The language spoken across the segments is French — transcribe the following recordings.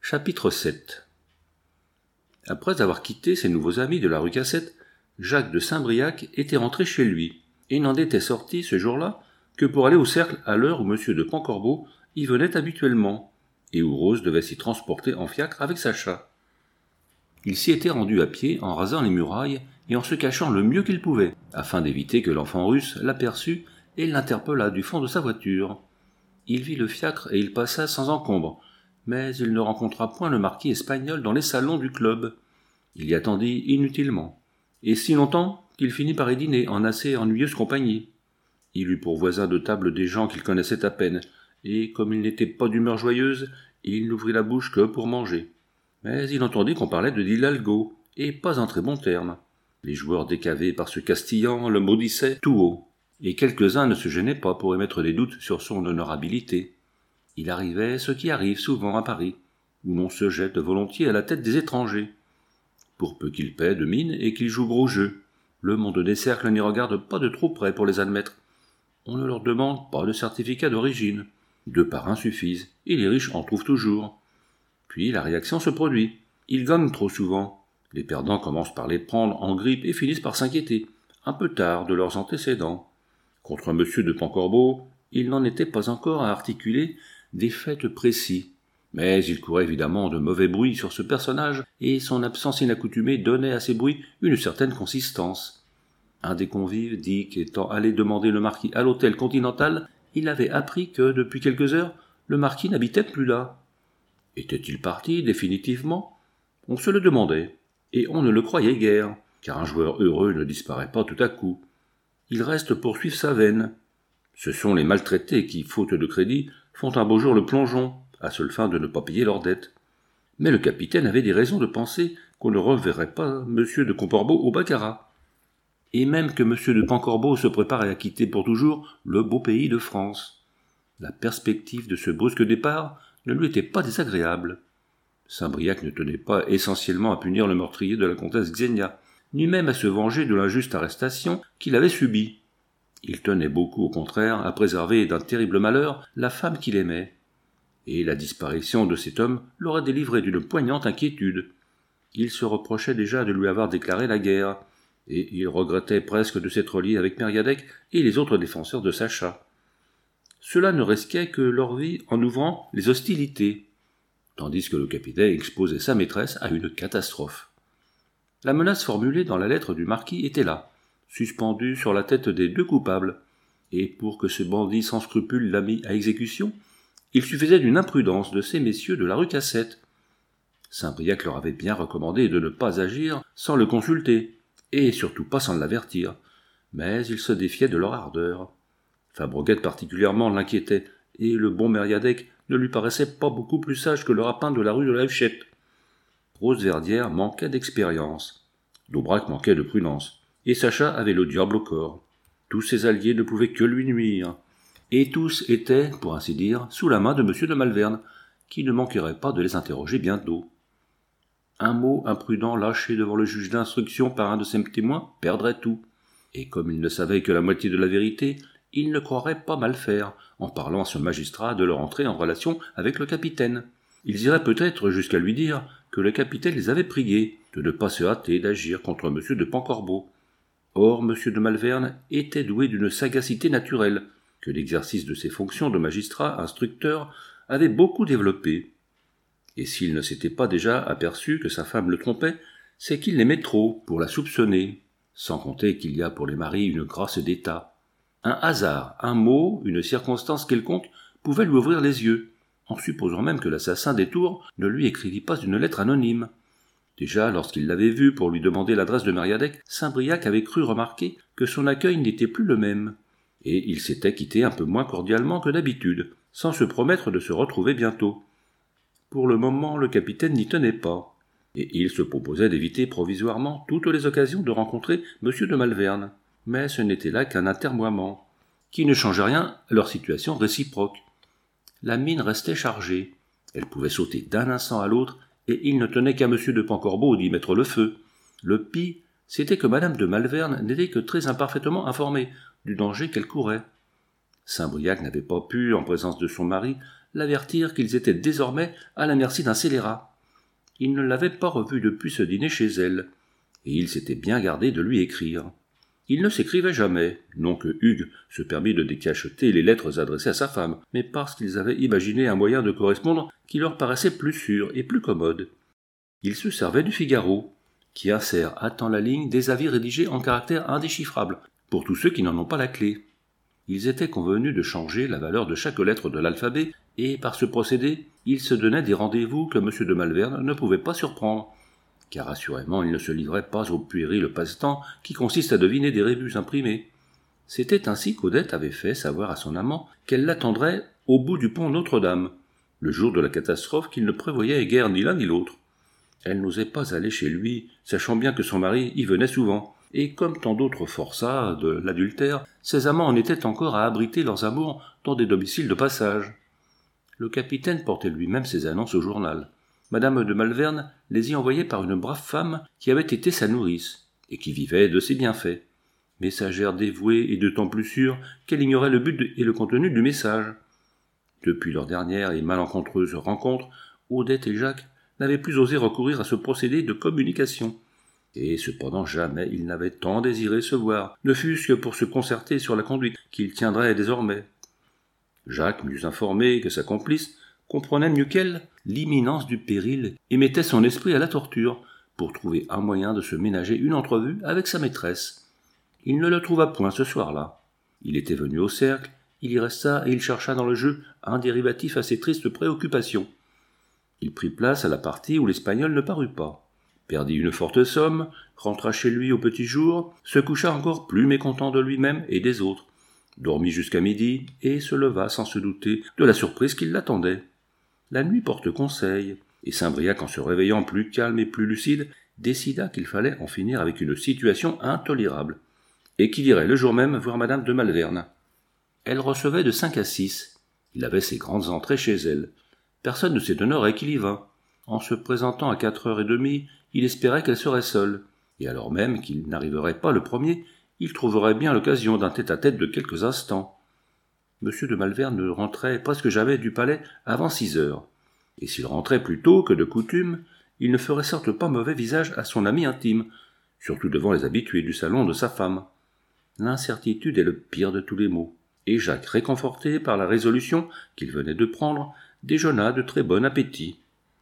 Chapitre 7. Après avoir quitté ses nouveaux amis de la rue Cassette, Jacques de Saint-Briac était rentré chez lui, et n'en était sorti ce jour-là que pour aller au cercle à l'heure où M. de Pancorbeau y venait habituellement, et où Rose devait s'y transporter en fiacre avec Sacha. Il s'y était rendu à pied en rasant les murailles et en se cachant le mieux qu'il pouvait, afin d'éviter que l'enfant russe l'aperçût et l'interpellât du fond de sa voiture. Il vit le fiacre et il passa sans encombre, mais il ne rencontra point le marquis espagnol dans les salons du club. Il y attendit inutilement, et si longtemps qu'il finit par y dîner en assez ennuyeuse compagnie. Il eut pour voisins de table des gens qu'il connaissait à peine, et comme il n'était pas d'humeur joyeuse, il n'ouvrit la bouche que pour manger. Mais il entendit qu'on parlait de l'Hidalgo, et pas en très bons termes. Les joueurs décavés par ce Castillan le maudissaient tout haut, et quelques-uns ne se gênaient pas pour émettre des doutes sur son honorabilité. Il arrivait ce qui arrive souvent à Paris, où l'on se jette volontiers à la tête des étrangers. Pour peu qu'ils paient de mine et qu'ils jouent gros jeu, le monde des cercles n'y regarde pas de trop près pour les admettre. On ne leur demande pas de certificat d'origine. 2 parrains suffisent, et les riches en trouvent toujours. Puis la réaction se produit. Ils gagnent trop souvent. Les perdants commencent par les prendre en grippe et finissent par s'inquiéter, un peu tard, de leurs antécédents. Contre M. de Pancorbeau, il n'en était pas encore à articuler des faits précis. Mais il courait évidemment de mauvais bruits sur ce personnage, et son absence inaccoutumée donnait à ces bruits une certaine consistance. Un des convives dit qu'étant allé demander le marquis à l'hôtel Continental, il avait appris que, depuis quelques heures, le marquis n'habitait plus là. Était-il parti définitivement ? On se le demandait, et on ne le croyait guère, car un joueur heureux ne disparaît pas tout à coup. Il reste pour suivre sa veine. Ce sont les maltraités qui, faute de crédit, font un beau jour le plongeon, à seule fin de ne pas payer leurs dettes. Mais le capitaine avait des raisons de penser qu'on ne reverrait pas M. de Pancorbeau au baccarat. Et même que M. de Pancorbeau se préparait à quitter pour toujours le beau pays de France. La perspective de ce brusque départ ne lui était pas désagréable. Saint-Briac ne tenait pas essentiellement à punir le meurtrier de la comtesse Xenia, ni même à se venger de l'injuste arrestation qu'il avait subie. Il tenait beaucoup, au contraire, à préserver d'un terrible malheur la femme qu'il aimait. Et la disparition de cet homme l'aurait délivré d'une poignante inquiétude. Il se reprochait déjà de lui avoir déclaré la guerre, et il regrettait presque de s'être lié avec Mériadec et les autres défenseurs de Sacha. Cela ne risquait que leur vie en ouvrant les hostilités, tandis que le capitaine exposait sa maîtresse à une catastrophe. La menace formulée dans la lettre du marquis était là, suspendue sur la tête des 2 coupables, et pour que ce bandit sans scrupule la mît à exécution, il suffisait d'une imprudence de ces messieurs de la rue Cassette. Saint-Briac leur avait bien recommandé de ne pas agir sans le consulter, et surtout pas sans l'avertir, mais ils se défiaient de leur ardeur. Fabreguette particulièrement l'inquiétait, et le bon Mériadec ne lui paraissait pas beaucoup plus sage que le rapin de la rue de la Huchette. Rosverdière manquait d'expérience, d'Aubrac manquait de prudence, et Sacha avait le diable au corps. Tous ses alliés ne pouvaient que lui nuire, et tous étaient, pour ainsi dire, sous la main de M. de Malvern, qui ne manquerait pas de les interroger bientôt. Un mot imprudent lâché devant le juge d'instruction par un de ses témoins perdrait tout, et comme il ne savait que la moitié de la vérité, il ne croirait pas mal faire, en parlant à son magistrat de leur entrée en relation avec le capitaine. Ils iraient peut-être jusqu'à lui dire que le capitaine les avait priés de ne pas se hâter d'agir contre M. de Pancorbeau. Or, M. de Malvern était doué d'une sagacité naturelle, que l'exercice de ses fonctions de magistrat instructeur avait beaucoup développée. Et s'il ne s'était pas déjà aperçu que sa femme le trompait, c'est qu'il l'aimait trop pour la soupçonner, sans compter qu'il y a pour les maris une grâce d'état. Un hasard, un mot, une circonstance quelconque pouvait lui ouvrir les yeux, en supposant même que l'assassin des Tours ne lui écrivit pas une lettre anonyme. Déjà, lorsqu'il l'avait vu pour lui demander l'adresse de Mériadec, Saint-Briac avait cru remarquer que son accueil n'était plus le même, et il s'était quitté un peu moins cordialement que d'habitude, sans se promettre de se retrouver bientôt. Pour le moment, le capitaine n'y tenait pas, et il se proposait d'éviter provisoirement toutes les occasions de rencontrer M. de Malvern. Mais ce n'était là qu'un atermoiement, qui ne changeait rien à leur situation réciproque. La mine restait chargée, elle pouvait sauter d'un instant à l'autre, et il ne tenait qu'à M. de Pancorbeau d'y mettre le feu. Le pis, c'était que Madame de Malvern n'était que très imparfaitement informée du danger qu'elle courait. Saint-Briac n'avait pas pu, en présence de son mari, l'avertirent qu'ils étaient désormais à la merci d'un scélérat. Il ne l'avait pas revu depuis ce dîner chez elle, et il s'était bien gardé de lui écrire. Il ne s'écrivait jamais, non que Hugues se permit de décacheter les lettres adressées à sa femme, mais parce qu'ils avaient imaginé un moyen de correspondre qui leur paraissait plus sûr et plus commode. Ils se servaient du Figaro, qui insère à temps la ligne des avis rédigés en caractères indéchiffrables, pour tous ceux qui n'en ont pas la clé. Ils étaient convenus de changer la valeur de chaque lettre de l'alphabet, et par ce procédé, ils se donnaient des rendez-vous que M. de Malvern ne pouvait pas surprendre, car assurément il ne se livrait pas au puéril passe-temps qui consiste à deviner des rébus imprimés. C'était ainsi qu'Odette avait fait savoir à son amant qu'elle l'attendrait au bout du pont Notre-Dame, le jour de la catastrophe qu'il ne prévoyait guère ni l'un ni l'autre. Elle n'osait pas aller chez lui, sachant bien que son mari y venait souvent, et comme tant d'autres forçats de l'adultère, ses amants en étaient encore à abriter leurs amours dans des domiciles de passage. Le capitaine portait lui-même ses annonces au journal. Madame de Malvern les y envoyait par une brave femme qui avait été sa nourrice, et qui vivait de ses bienfaits. Messagère dévouée et d'autant plus sûre qu'elle ignorait le but et le contenu du message. Depuis leur dernière et malencontreuse rencontre, Odette et Jacques n'avaient plus osé recourir à ce procédé de communication. Et cependant jamais ils n'avaient tant désiré se voir, ne fût-ce que pour se concerter sur la conduite qu'ils tiendraient désormais. Jacques, mieux informé que sa complice, comprenait mieux qu'elle l'imminence du péril et mettait son esprit à la torture pour trouver un moyen de se ménager une entrevue avec sa maîtresse. Il ne le trouva point ce soir-là. Il était venu au cercle, il y resta et il chercha dans le jeu un dérivatif à ses tristes préoccupations. Il prit place à la partie où l'Espagnol ne parut pas, perdit une forte somme, rentra chez lui au petit jour, se coucha encore plus mécontent de lui-même et des autres, dormit jusqu'à midi et se leva sans se douter de la surprise qui l'attendait. La nuit porte conseil, et Saint-Briac, en se réveillant plus calme et plus lucide, décida qu'il fallait en finir avec une situation intolérable, et qu'il irait le jour même voir madame de Malvern. Elle recevait de 5 à 6. Il avait ses grandes entrées chez elle. Personne ne s'étonnerait qu'il y vînt. En se présentant à 4h30, il espérait qu'elle serait seule, et alors même qu'il n'arriverait pas le premier, il trouverait bien l'occasion d'un tête-à-tête de quelques instants. M. de Malvern ne rentrait presque jamais du palais avant 6 heures, et s'il rentrait plus tôt que de coutume, il ne ferait certes pas mauvais visage à son ami intime, surtout devant les habitués du salon de sa femme. L'incertitude est le pire de tous les maux, et Jacques, réconforté par la résolution qu'il venait de prendre, déjeuna de très bon appétit.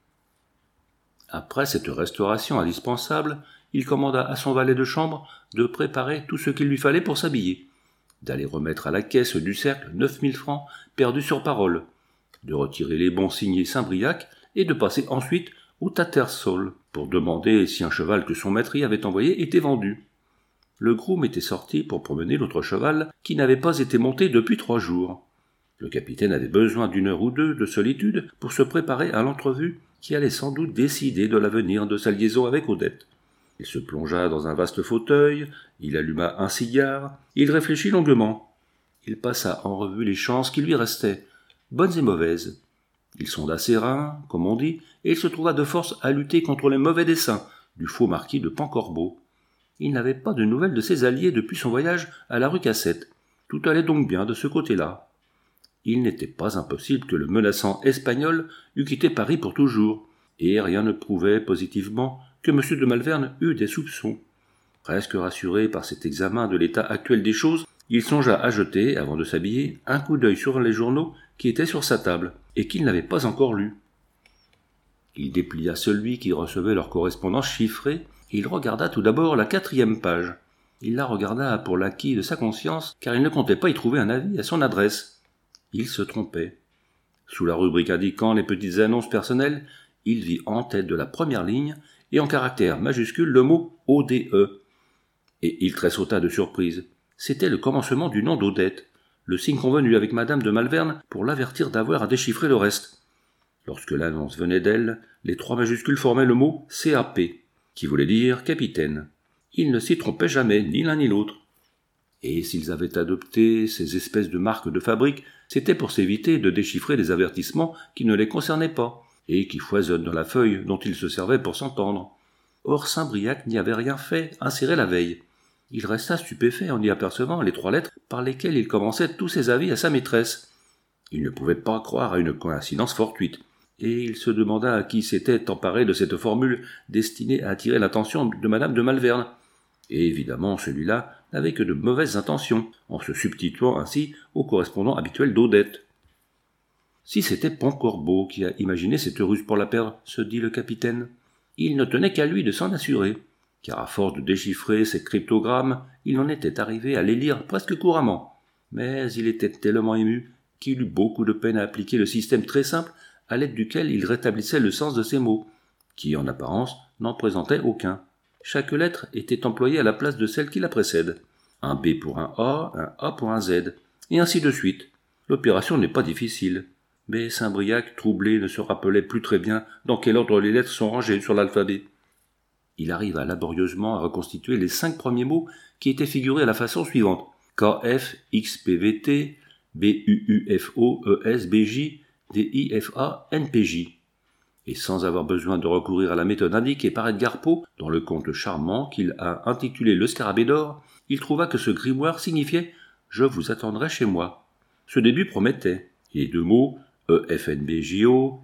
Après cette restauration indispensable, il commanda à son valet de chambre de préparer tout ce qu'il lui fallait pour s'habiller, d'aller remettre à la caisse du cercle 9000 francs perdus sur parole, de retirer les bons signés Saint-Briac et de passer ensuite au Tattersall pour demander si un cheval que son maître y avait envoyé était vendu. Le groom était sorti pour promener l'autre cheval qui n'avait pas été monté depuis 3 jours. Le capitaine avait besoin d'1 heure ou 2 de solitude pour se préparer à l'entrevue qui allait sans doute décider de l'avenir de sa liaison avec Odette. Il se plongea dans un vaste fauteuil, il alluma un cigare, il réfléchit longuement. Il passa en revue les chances qui lui restaient, bonnes et mauvaises. Il sonda ses reins, comme on dit, et il se trouva de force à lutter contre les mauvais desseins du faux marquis de Pancorbeau. Il n'avait pas de nouvelles de ses alliés depuis son voyage à la rue Cassette. Tout allait donc bien de ce côté-là. Il n'était pas impossible que le menaçant espagnol eût quitté Paris pour toujours, et rien ne prouvait positivement que M. de Malvern eût des soupçons. Presque rassuré par cet examen de l'état actuel des choses, il songea à jeter, avant de s'habiller, un coup d'œil sur les journaux qui étaient sur sa table, et qu'il n'avait pas encore lus. Il déplia celui qui recevait leur correspondance chiffrée, et il regarda tout d'abord la 4e page. Il la regarda pour l'acquis de sa conscience, car il ne comptait pas y trouver un avis à son adresse. Il se trompait. Sous la rubrique indiquant les petites annonces personnelles, il vit en tête de la première ligne, et en caractères majuscules, le mot « ODE ». Et il tressauta de surprise. C'était le commencement du nom d'Odette, le signe convenu avec madame de Malvern pour l'avertir d'avoir à déchiffrer le reste. Lorsque l'annonce venait d'elle, les 3 majuscules formaient le mot « CAP », qui voulait dire « capitaine ». Ils ne s'y trompaient jamais, ni l'un ni l'autre. Et s'ils avaient adopté ces espèces de marques de fabrique, c'était pour s'éviter de déchiffrer des avertissements qui ne les concernaient pas, et qui foisonnent dans la feuille dont ils se servaient pour s'entendre. Or Saint-Briac n'y avait rien fait insérer la veille. Il resta stupéfait en y apercevant les 3 lettres par lesquelles il commençait tous ses avis à sa maîtresse. Il ne pouvait pas croire à une coïncidence fortuite, et il se demanda à qui s'était emparé de cette formule destinée à attirer l'attention de madame de Malvern. Et évidemment, celui-là n'avait que de mauvaises intentions, en se substituant ainsi au correspondant habituel d'Odette. Si c'était Pontcorbeau qui a imaginé cette ruse pour la perdre, se dit le capitaine, il ne tenait qu'à lui de s'en assurer, car à force de déchiffrer ces cryptogrammes, il en était arrivé à les lire presque couramment. Mais il était tellement ému qu'il eut beaucoup de peine à appliquer le système très simple à l'aide duquel il rétablissait le sens de ces mots, qui, en apparence, n'en présentaient aucun. Chaque lettre était employée à la place de celle qui la précède. Un B pour un A pour un Z, et ainsi de suite. L'opération n'est pas difficile. Mais Saint-Briac, troublé, ne se rappelait plus très bien dans quel ordre les lettres sont rangées sur l'alphabet. Il arriva laborieusement à reconstituer les 5 premiers mots qui étaient figurés à la façon suivante. KF, XPVT, BUUFO, ESBJ, DIFA, NPJ. Et sans avoir besoin de recourir à la méthode indiquée par Edgar Poe dans le conte charmant qu'il a intitulé Le Scarabée d'or, il trouva que ce grimoire signifiait « Je vous attendrai chez moi ». Ce début promettait, et les 2 mots EFNBJO,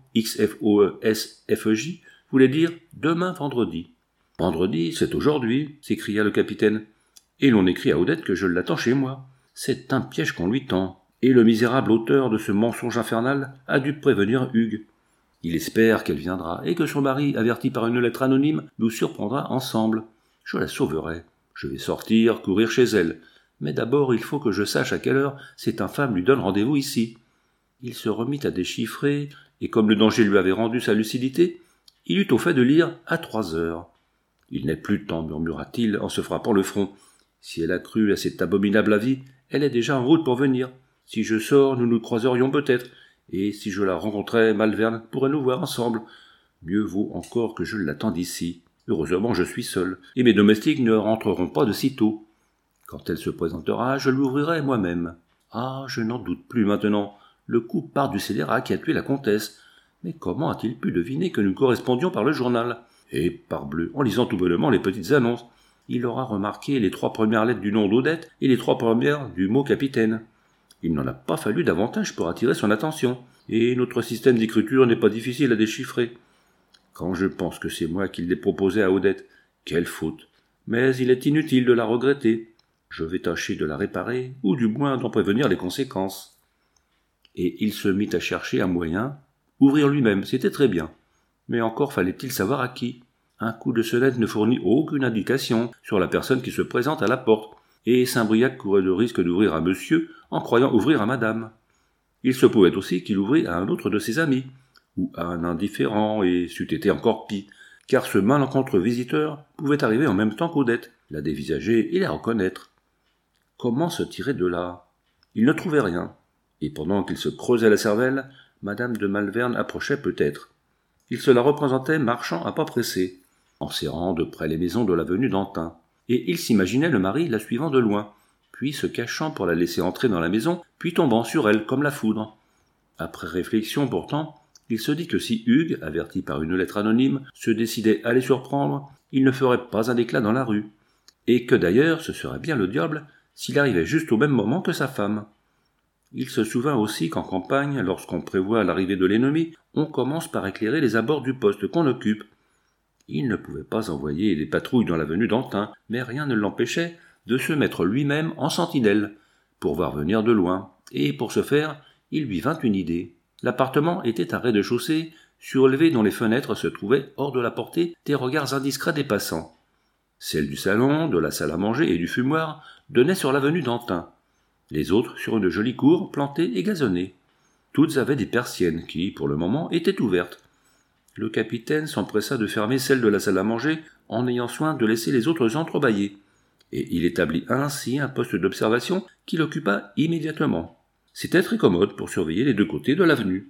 XFOESFJ voulaient dire « demain vendredi ». « Vendredi, c'est aujourd'hui », s'écria le capitaine, « et l'on écrit à Odette que je l'attends chez moi. C'est un piège qu'on lui tend, et le misérable auteur de ce mensonge infernal a dû prévenir Hugues. Il espère qu'elle viendra, et que son mari, averti par une lettre anonyme, nous surprendra ensemble. Je la sauverai. Je vais sortir, courir chez elle. Mais d'abord, il faut que je sache à quelle heure cette infâme lui donne rendez-vous ici. » Il se remit à déchiffrer, et comme le danger lui avait rendu sa lucidité, il eut au fait de lire à 3 heures. « Il n'est plus de temps, murmura-t-il en se frappant le front. Si elle a cru à cet abominable avis, elle est déjà en route pour venir. Si je sors, nous nous croiserions peut-être, et si je la rencontrais, Malvern pourrait nous voir ensemble. Mieux vaut encore que je l'attende ici. Heureusement, je suis seul, et mes domestiques ne rentreront pas de sitôt. Quand elle se présentera, je l'ouvrirai moi-même. Ah, je n'en doute plus maintenant. Le coup part du scélérat qui a tué la comtesse. Mais comment a-t-il pu deviner que nous correspondions par le journal ? Et, parbleu, en lisant tout bonnement les petites annonces, il aura remarqué les 3 premières lettres du nom d'Odette et les 3 premières du mot capitaine. Il n'en a pas fallu davantage pour attirer son attention, et notre système d'écriture n'est pas difficile à déchiffrer. Quand je pense que c'est moi qui l'ai proposé à Odette, quelle faute! Mais il est inutile de la regretter. Je vais tâcher de la réparer, ou du moins d'en prévenir les conséquences. Et il se mit à chercher un moyen. Ouvrir lui-même, c'était très bien. Mais encore fallait-il savoir à qui. Un coup de sonnette ne fournit aucune indication sur la personne qui se présente à la porte, et Saint-Briac courait le risque d'ouvrir à monsieur en croyant ouvrir à madame. Il se pouvait aussi qu'il ouvrît à un autre de ses amis, ou à un indifférent, et c'eût été encore pis, car ce malencontreux visiteur pouvait arriver en même temps qu'Odette, la dévisager et la reconnaître. Comment se tirer de là? Il ne trouvait rien, et pendant qu'il se creusait la cervelle, madame de Malvern approchait peut-être. Il se la représentait marchant à pas pressés, en serrant de près les maisons de l'avenue d'Antin, et il s'imaginait le mari la suivant de loin, puis se cachant pour la laisser entrer dans la maison, puis tombant sur elle comme la foudre. Après réflexion pourtant, il se dit que si Hugues, averti par une lettre anonyme, se décidait à les surprendre, il ne ferait pas un éclat dans la rue, et que d'ailleurs ce serait bien le diable s'il arrivait juste au même moment que sa femme. Il se souvint aussi qu'en campagne, lorsqu'on prévoit l'arrivée de l'ennemi, on commence par éclairer les abords du poste qu'on occupe. Il ne pouvait pas envoyer des patrouilles dans l'avenue d'Antin, mais rien ne l'empêchait de se mettre lui-même en sentinelle, pour voir venir de loin, et pour ce faire, il lui vint une idée. L'appartement était un rez-de-chaussée, surélevé dont les fenêtres se trouvaient hors de la portée des regards indiscrets des passants. Celles du salon, de la salle à manger et du fumoir donnaient sur l'avenue d'Antin, les autres sur une jolie cour plantée et gazonnée. Toutes avaient des persiennes qui, pour le moment, étaient ouvertes. Le capitaine s'empressa de fermer celle de la salle à manger en ayant soin de laisser les autres entrebâillées, et il établit ainsi un poste d'observation qu'il occupa immédiatement. C'était très commode pour surveiller les 2 côtés de l'avenue.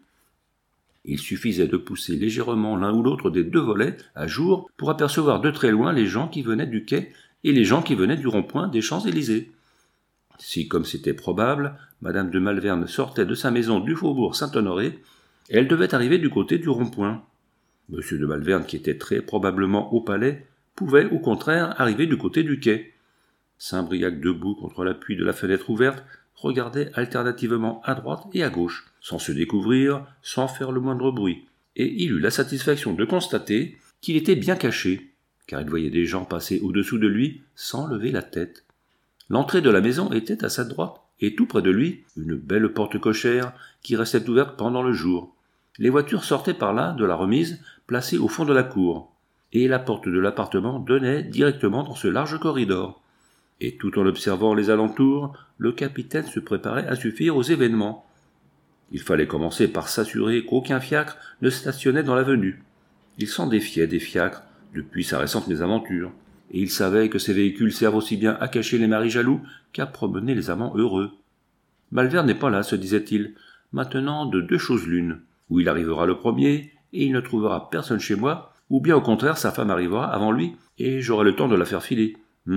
Il suffisait de pousser légèrement l'un ou l'autre des 2 volets à jour pour apercevoir de très loin les gens qui venaient du quai et les gens qui venaient du rond-point des Champs-Élysées. Si, comme c'était probable, madame de Malvern sortait de sa maison du faubourg Saint-Honoré, elle devait arriver du côté du rond-point. Monsieur de Malvern, qui était très probablement au palais, pouvait au contraire arriver du côté du quai. Saint-Briac debout contre l'appui de la fenêtre ouverte regardait alternativement à droite et à gauche, sans se découvrir, sans faire le moindre bruit, et il eut la satisfaction de constater qu'il était bien caché, car il voyait des gens passer au-dessous de lui sans lever la tête. L'entrée de la maison était à sa droite, et tout près de lui, une belle porte cochère qui restait ouverte pendant le jour. Les voitures sortaient par là de la remise placée au fond de la cour, et la porte de l'appartement donnait directement dans ce large corridor. Et tout en observant les alentours, le capitaine se préparait à suffire aux événements. Il fallait commencer par s'assurer qu'aucun fiacre ne stationnait dans l'avenue. Il s'en défiait des fiacres depuis sa récente mésaventure, et il savait que ces véhicules servent aussi bien à cacher les maris jaloux qu'à promener les amants heureux. Malvern n'est pas là, se disait-il, maintenant de deux choses l'une, ou il arrivera le premier, et il ne trouvera personne chez moi, ou bien au contraire sa femme arrivera avant lui, et j'aurai le temps de la faire filer.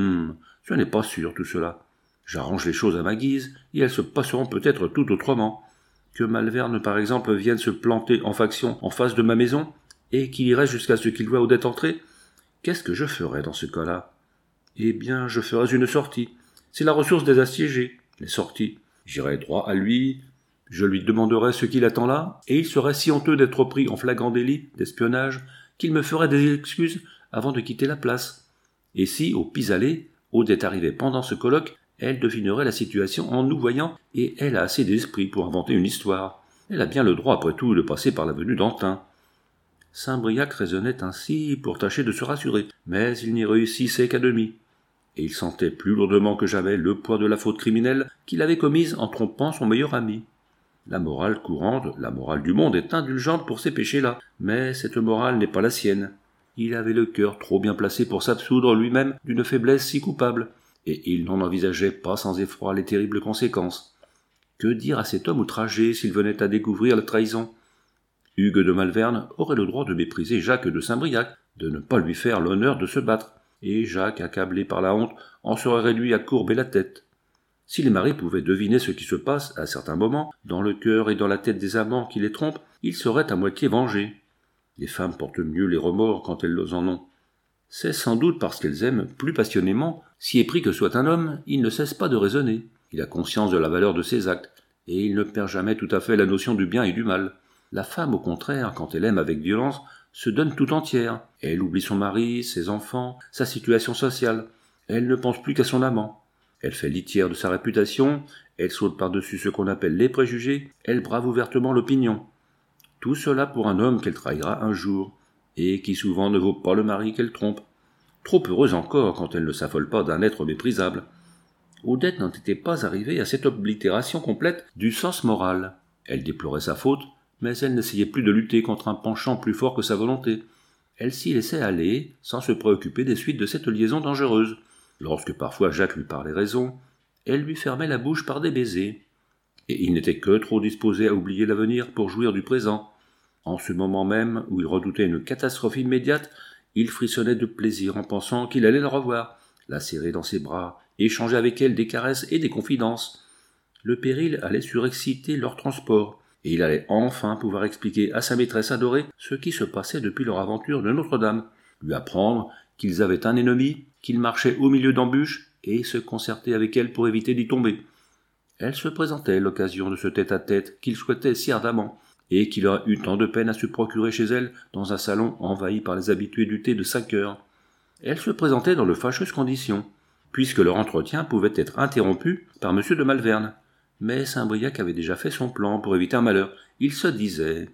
Ce n'est pas sûr tout cela. J'arrange les choses à ma guise, et elles se passeront peut-être tout autrement. Que Malvern, par exemple, vienne se planter en faction en face de ma maison, et qu'il y reste jusqu'à ce qu'il voie Odette entrer, qu'est-ce que je ferais dans ce cas-là? Eh bien, je ferais une sortie. C'est la ressource des assiégés, les sorties. J'irais droit à lui, je lui demanderais ce qu'il attend là, et il serait si honteux d'être pris en flagrant délit d'espionnage qu'il me ferait des excuses avant de quitter la place. Et si, au pis-aller, Odette arrivait pendant ce colloque, elle devinerait la situation en nous voyant, et elle a assez d'esprit pour inventer une histoire. Elle a bien le droit, après tout, de passer par l'avenue d'Antin. Saint-Briac raisonnait ainsi pour tâcher de se rassurer, mais il n'y réussissait qu'à demi, et il sentait plus lourdement que jamais le poids de la faute criminelle qu'il avait commise en trompant son meilleur ami. La morale courante, la morale du monde est indulgente pour ces péchés-là, mais cette morale n'est pas la sienne. Il avait le cœur trop bien placé pour s'absoudre lui-même d'une faiblesse si coupable, et il n'en envisageait pas sans effroi les terribles conséquences. Que dire à cet homme outragé s'il venait à découvrir la trahison? Hugues de Malvern aurait le droit de mépriser Jacques de Saint-Briac, de ne pas lui faire l'honneur de se battre, et Jacques, accablé par la honte, en serait réduit à courber la tête. Si les maris pouvaient deviner ce qui se passe, à certains moments, dans le cœur et dans la tête des amants qui les trompent, ils seraient à moitié vengés. Les femmes portent mieux les remords quand elles en ont. C'est sans doute parce qu'elles aiment plus passionnément. Si épris que soit un homme, il ne cesse pas de raisonner. Il a conscience de la valeur de ses actes, et il ne perd jamais tout à fait la notion du bien et du mal. La femme, au contraire, quand elle aime avec violence, se donne tout entière. Elle oublie son mari, ses enfants, sa situation sociale. Elle ne pense plus qu'à son amant. Elle fait litière de sa réputation, elle saute par-dessus ce qu'on appelle les préjugés, elle brave ouvertement l'opinion. Tout cela pour un homme qu'elle trahira un jour, et qui souvent ne vaut pas le mari qu'elle trompe. Trop heureuse encore quand elle ne s'affole pas d'un être méprisable. Odette n'en était pas arrivée à cette oblitération complète du sens moral. Elle déplorait sa faute, mais elle n'essayait plus de lutter contre un penchant plus fort que sa volonté. Elle s'y laissait aller, sans se préoccuper des suites de cette liaison dangereuse. Lorsque parfois Jacques lui parlait raison, elle lui fermait la bouche par des baisers. Et il n'était que trop disposé à oublier l'avenir pour jouir du présent. En ce moment même où il redoutait une catastrophe immédiate, il frissonnait de plaisir en pensant qu'il allait la revoir, la serrer dans ses bras, échanger avec elle des caresses et des confidences. Le péril allait surexciter leur transport, et il allait enfin pouvoir expliquer à sa maîtresse adorée ce qui se passait depuis leur aventure de Notre-Dame, lui apprendre qu'ils avaient un ennemi, qu'ils marchaient au milieu d'embûches, et se concerter avec elle pour éviter d'y tomber. Elle se présentait l'occasion de ce tête-à-tête qu'il souhaitait si ardemment, et qu'il aurait eu tant de peine à se procurer chez elle dans un salon envahi par les habitués du thé de 5 heures. Elle se présentait dans de fâcheuses conditions, puisque leur entretien pouvait être interrompu par M. de Malvern. Mais Saint-Briac avait déjà fait son plan pour éviter un malheur. Il se disait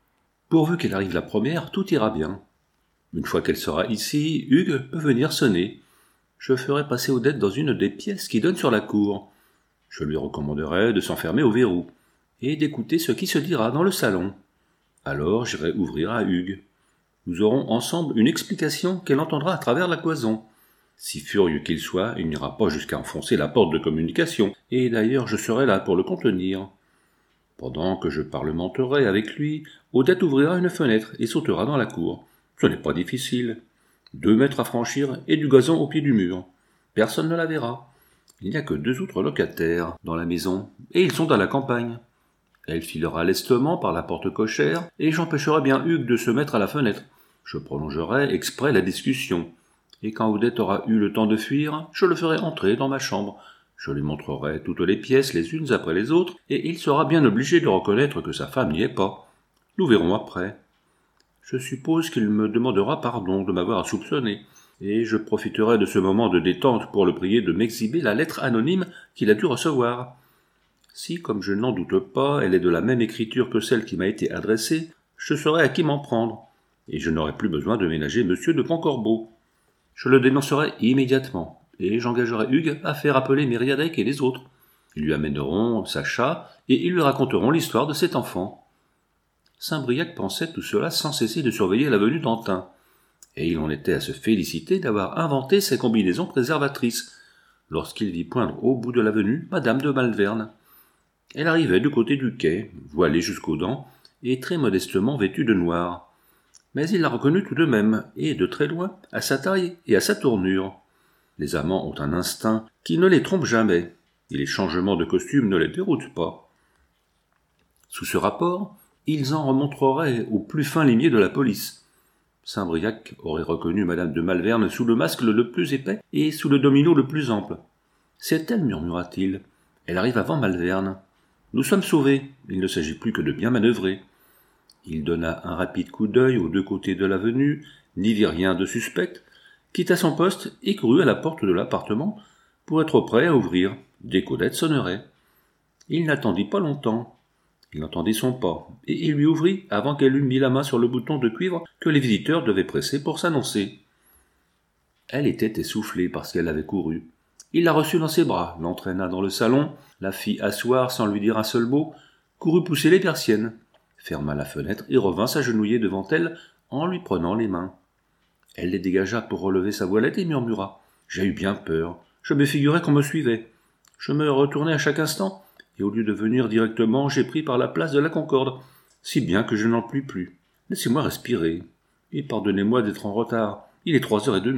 « Pourvu qu'elle arrive la première, tout ira bien. Une fois qu'elle sera ici, Hugues peut venir sonner. Je ferai passer Odette dans une des pièces qui donnent sur la cour. Je lui recommanderai de s'enfermer au verrou et d'écouter ce qui se dira dans le salon. Alors j'irai ouvrir à Hugues. Nous aurons ensemble une explication qu'elle entendra à travers la cloison. Si furieux qu'il soit, il n'ira pas jusqu'à enfoncer la porte de communication, et d'ailleurs je serai là pour le contenir. Pendant que je parlementerai avec lui, Odette ouvrira une fenêtre et sautera dans la cour. Ce n'est pas difficile. 2 mètres à franchir et du gazon au pied du mur. Personne ne la verra. Il n'y a que 2 autres locataires dans la maison, et ils sont à la campagne. Elle filera lestement par la porte cochère, et j'empêcherai bien Hugues de se mettre à la fenêtre. Je prolongerai exprès la discussion. Et quand Odette aura eu le temps de fuir, je le ferai entrer dans ma chambre. Je lui montrerai toutes les pièces les unes après les autres, et il sera bien obligé de reconnaître que sa femme n'y est pas. Nous verrons après. Je suppose qu'il me demandera pardon de m'avoir soupçonné, et je profiterai de ce moment de détente pour le prier de m'exhiber la lettre anonyme qu'il a dû recevoir. Si, comme je n'en doute pas, elle est de la même écriture que celle qui m'a été adressée, je saurai à qui m'en prendre, et je n'aurai plus besoin de ménager M. de Pancorbeau. Je le dénoncerai immédiatement, et j'engagerai Hugues à faire appeler Mériadec et les autres. Ils lui amèneront Sacha, et ils lui raconteront l'histoire de cet enfant. Saint-Briac pensait tout cela sans cesser de surveiller la venue d'Antin, et il en était à se féliciter d'avoir inventé ces combinaisons préservatrices, lorsqu'il vit poindre au bout de l'avenue Madame de Malvern. Elle arrivait du côté du quai, voilée jusqu'aux dents, et très modestement vêtue de noir. Mais il la reconnut tout de même, et de très loin, à sa taille et à sa tournure. Les amants ont un instinct qui ne les trompe jamais, et les changements de costume ne les déroutent pas. Sous ce rapport, ils en remontreraient aux plus fins limiers de la police. Saint-Briac aurait reconnu Madame de Malvern sous le masque le plus épais et sous le domino le plus ample. « C'est elle, murmura-t-il. Elle arrive avant Malvern. Nous sommes sauvés, il ne s'agit plus que de bien manœuvrer. » Il donna un rapide coup d'œil aux deux côtés de l'avenue, n'y vit rien de suspect, quitta son poste et courut à la porte de l'appartement pour être prêt à ouvrir dès qu'Odette sonnerait. Il n'attendit pas longtemps. Il entendit son pas, et il lui ouvrit avant qu'elle eût mis la main sur le bouton de cuivre que les visiteurs devaient presser pour s'annoncer. Elle était essoufflée parce qu'elle avait couru. Il la reçut dans ses bras, l'entraîna dans le salon, la fit asseoir sans lui dire un seul mot, courut pousser les persiennes, ferma la fenêtre et revint s'agenouiller devant elle en lui prenant les mains. Elle les dégagea pour relever sa voilette et murmura « J'ai eu bien peur, je me figurais qu'on me suivait. Je me retournais à chaque instant, et au lieu de venir directement, j'ai pris par la place de la Concorde, si bien que je n'en puis plus. Laissez-moi respirer, et pardonnez-moi d'être en retard, il est 3h30. »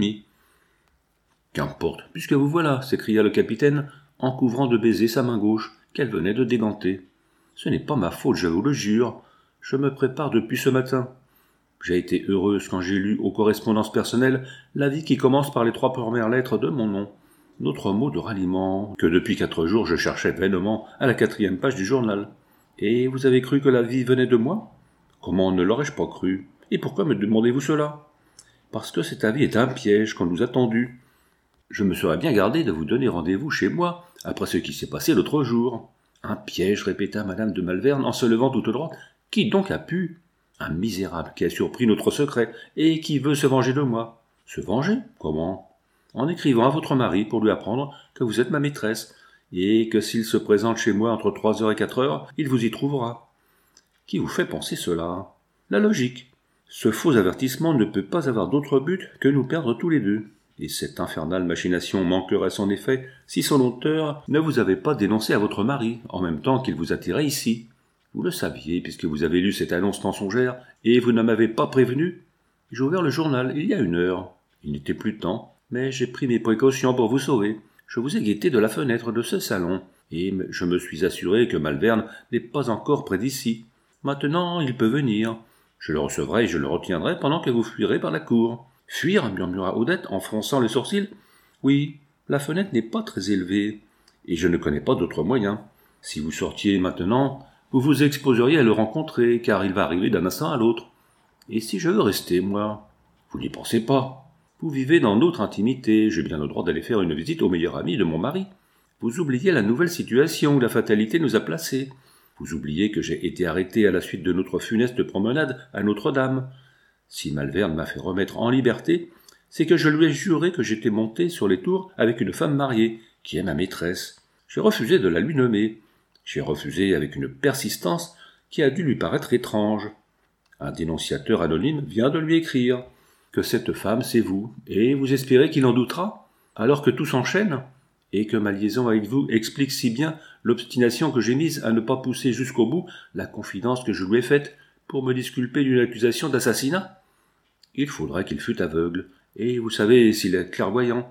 « Qu'importe, puisque vous voilà, s'écria le capitaine, en couvrant de baisers sa main gauche, qu'elle venait de déganter. Ce n'est pas ma faute, je vous le jure. Je me prépare depuis ce matin. J'ai été heureuse quand j'ai lu aux correspondances personnelles l'avis qui commence par les 3 premières lettres de mon nom. Notre mot de ralliement, que depuis 4 jours je cherchais vainement à la 4e page du journal. Et vous avez cru que l'avis venait de moi? Comment ne l'aurais-je pas cru? Et pourquoi me demandez-vous cela? Parce que cet avis est un piège qu'on nous a tendu. Je me serais bien gardé de vous donner rendez-vous chez moi, après ce qui s'est passé l'autre jour. Un piège, répéta Madame de Malvern en se levant toute droite. Qui donc a pu? Un misérable qui a surpris notre secret, et qui veut se venger de moi. Se venger? Comment? En écrivant à votre mari pour lui apprendre que vous êtes ma maîtresse, et que s'il se présente chez moi entre 3h et 4h, il vous y trouvera. Qui vous fait penser cela? La logique. Ce faux avertissement ne peut pas avoir d'autre but que nous perdre tous les deux. Et cette infernale machination manquerait son effet si son auteur ne vous avait pas dénoncé à votre mari, en même temps qu'il vous attirait ici. Vous le saviez, puisque vous avez lu cette annonce mensongère, et vous ne m'avez pas prévenu. J'ai ouvert le journal il y a 1 heure. Il n'était plus temps, mais j'ai pris mes précautions pour vous sauver. Je vous ai guetté de la fenêtre de ce salon, et je me suis assuré que Malvern n'est pas encore près d'ici. Maintenant, il peut venir. Je le recevrai et je le retiendrai pendant que vous fuirez par la cour. Fuir, murmura Odette en fronçant les sourcils. Oui, la fenêtre n'est pas très élevée, et je ne connais pas d'autre moyen. Si vous sortiez maintenant, vous vous exposeriez à le rencontrer, car il va arriver d'un instant à l'autre. Et si je veux rester, moi? Vous n'y pensez pas. Vous vivez dans notre intimité, j'ai bien le droit d'aller faire une visite au meilleur ami de mon mari. Vous oubliez la nouvelle situation où la fatalité nous a placés. Vous oubliez que j'ai été arrêté à la suite de notre funeste promenade à Notre-Dame. Si Malvern m'a fait remettre en liberté, c'est que je lui ai juré que j'étais monté sur les tours avec une femme mariée, qui est ma maîtresse. J'ai refusé de la lui nommer. J'ai refusé avec une persistance qui a dû lui paraître étrange. Un dénonciateur anonyme vient de lui écrire que cette femme c'est vous, et vous espérez qu'il en doutera, alors que tout s'enchaîne, et que ma liaison avec vous explique si bien l'obstination que j'ai mise à ne pas pousser jusqu'au bout la confidence que je lui ai faite pour me disculper d'une accusation d'assassinat. Il faudrait qu'il fût aveugle, et vous savez s'il est clairvoyant.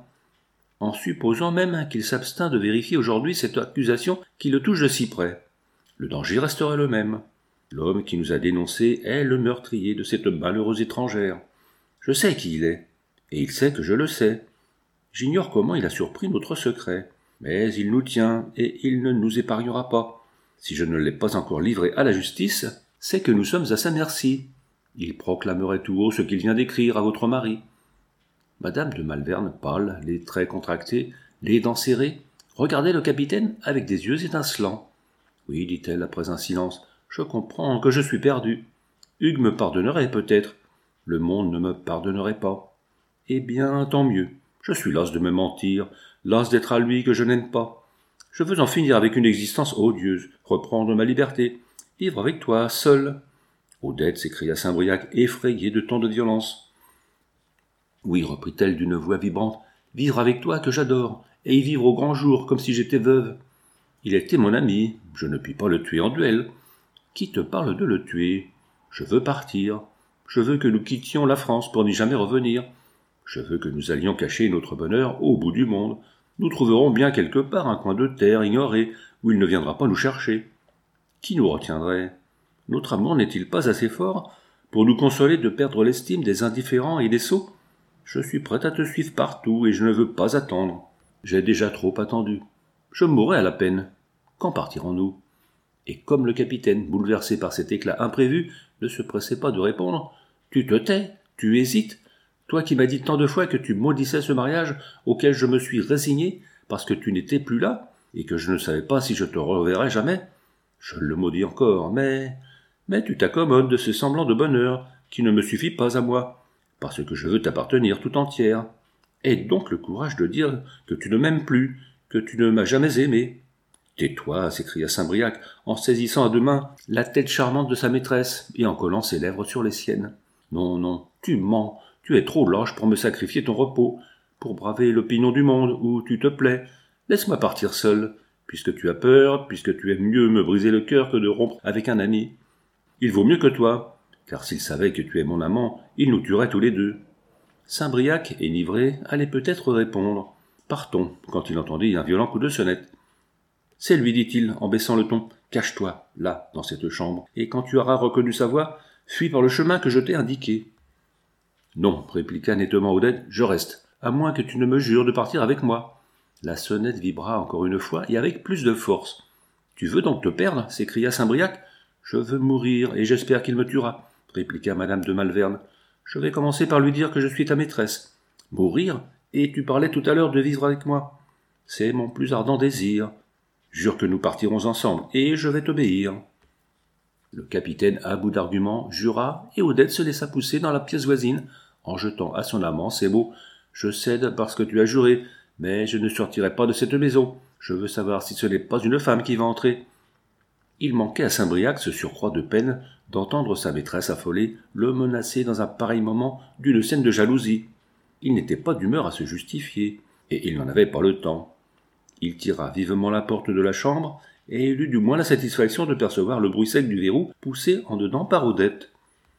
En supposant même qu'il s'abstint de vérifier aujourd'hui cette accusation qui le touche de si près. Le danger resterait le même. L'homme qui nous a dénoncés est le meurtrier de cette malheureuse étrangère. Je sais qui il est, et il sait que je le sais. J'ignore comment il a surpris notre secret, Mais il nous tient, et il ne nous épargnera pas. Si je ne l'ai pas encore livré à la justice, c'est que nous sommes à sa merci. Il proclamerait tout haut ce qu'il vient d'écrire à votre mari. » Madame de Malvern, pâle, les traits contractés, les dents serrées, regardait le capitaine avec des yeux étincelants. « Oui, dit-elle après un silence, je comprends que je suis perdu. Hugues me pardonnerait peut-être. Le monde ne me pardonnerait pas. Eh bien, tant mieux. Je suis las de me mentir, las d'être à lui que je n'aime pas. Je veux en finir avec une existence odieuse, reprendre ma liberté, vivre avec toi, seul. » Odette, s'écria Saint-Briac, effrayé de tant de violence. « Oui, reprit-elle d'une voix vibrante, vivre avec toi que j'adore, et y vivre au grand jour, comme si j'étais veuve. Il était mon ami, je ne puis pas le tuer en duel. Qui te parle de le tuer? Je veux partir. Je veux que nous quittions la France pour n'y jamais revenir. Je veux que nous allions cacher notre bonheur au bout du monde. Nous trouverons bien quelque part un coin de terre ignoré où il ne viendra pas nous chercher. Qui nous retiendrait? Notre amour n'est-il pas assez fort pour nous consoler de perdre l'estime des indifférents et des sots? Je suis prêt à te suivre partout et je ne veux pas attendre. J'ai déjà trop attendu. Je mourrai à la peine. Quand partirons-nous? » Et comme le capitaine, bouleversé par cet éclat imprévu, ne se pressait pas de répondre, « Tu te tais, tu hésites, toi qui m'as dit tant de fois que tu maudissais ce mariage auquel je me suis résigné parce que tu n'étais plus là et que je ne savais pas si je te reverrais jamais. Je le maudis encore, mais tu t'accommodes de ce semblant de bonheur qui ne me suffit pas à moi, parce que je veux t'appartenir tout entière. Aie donc le courage de dire que tu ne m'aimes plus, que tu ne m'as jamais aimé. » « Tais-toi, » s'écria Saint-Briac, en saisissant à deux mains la tête charmante de sa maîtresse et en collant ses lèvres sur les siennes. « Non, non, tu mens, tu es trop lâche pour me sacrifier ton repos, pour braver l'opinion du monde où tu te plais. Laisse-moi partir seul, puisque tu as peur, puisque tu aimes mieux me briser le cœur que de rompre avec un ami. Il vaut mieux que toi, car s'il savait que tu es mon amant, il nous tuerait tous les deux. » Saint-Briac, enivré, allait peut-être répondre. « Partons » quand il entendit un violent coup de sonnette. « C'est lui, dit-il, en baissant le ton. Cache-toi, là, dans cette chambre, et quand tu auras reconnu sa voix, fuis par le chemin que je t'ai indiqué. »« Non, répliqua nettement Odette, je reste, à moins que tu ne me jures de partir avec moi. » La sonnette vibra encore une fois, et avec plus de force. « Tu veux donc te perdre » s'écria Saint-Briac. « Je veux mourir, et j'espère qu'il me tuera, » répliqua madame de Malvern. « Je vais commencer par lui dire que je suis ta maîtresse. »« Mourir? Et tu parlais tout à l'heure de vivre avec moi. »« C'est mon plus ardent désir. » « Jure que nous partirons ensemble, et je vais t'obéir. » Le capitaine, à bout d'arguments, jura, et Odette se laissa pousser dans la pièce voisine, en jetant à son amant ces mots. « Je cède parce que tu as juré, mais je ne sortirai pas de cette maison. Je veux savoir si ce n'est pas une femme qui va entrer. » Il manquait à Saint-Briac ce surcroît de peine d'entendre sa maîtresse affolée le menacer dans un pareil moment d'une scène de jalousie. Il n'était pas d'humeur à se justifier, et il n'en avait pas le temps. Il tira vivement la porte de la chambre, et il eut du moins la satisfaction de percevoir le bruit sec du verrou poussé en dedans par Odette.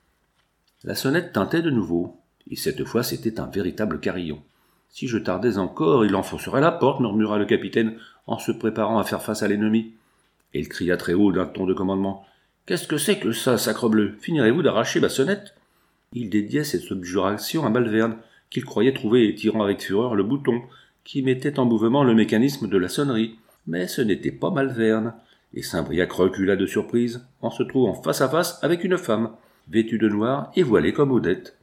La sonnette tintait de nouveau, et cette fois c'était un véritable carillon. « Si je tardais encore, il enfoncerait la porte, » murmura le capitaine, en se préparant à faire face à l'ennemi. Et il cria très haut d'un ton de commandement. « Qu'est-ce que c'est que ça, sacrebleu? Finirez-vous d'arracher ma sonnette ?» Il dédiait cette subjuration à Malvern, qu'il croyait trouver tirant avec fureur le bouton, qui mettait en mouvement le mécanisme de la sonnerie. Mais ce n'était pas Malvern, et Saint-Briac recula de surprise, en se trouvant face à face avec une femme, vêtue de noir et voilée comme Odette.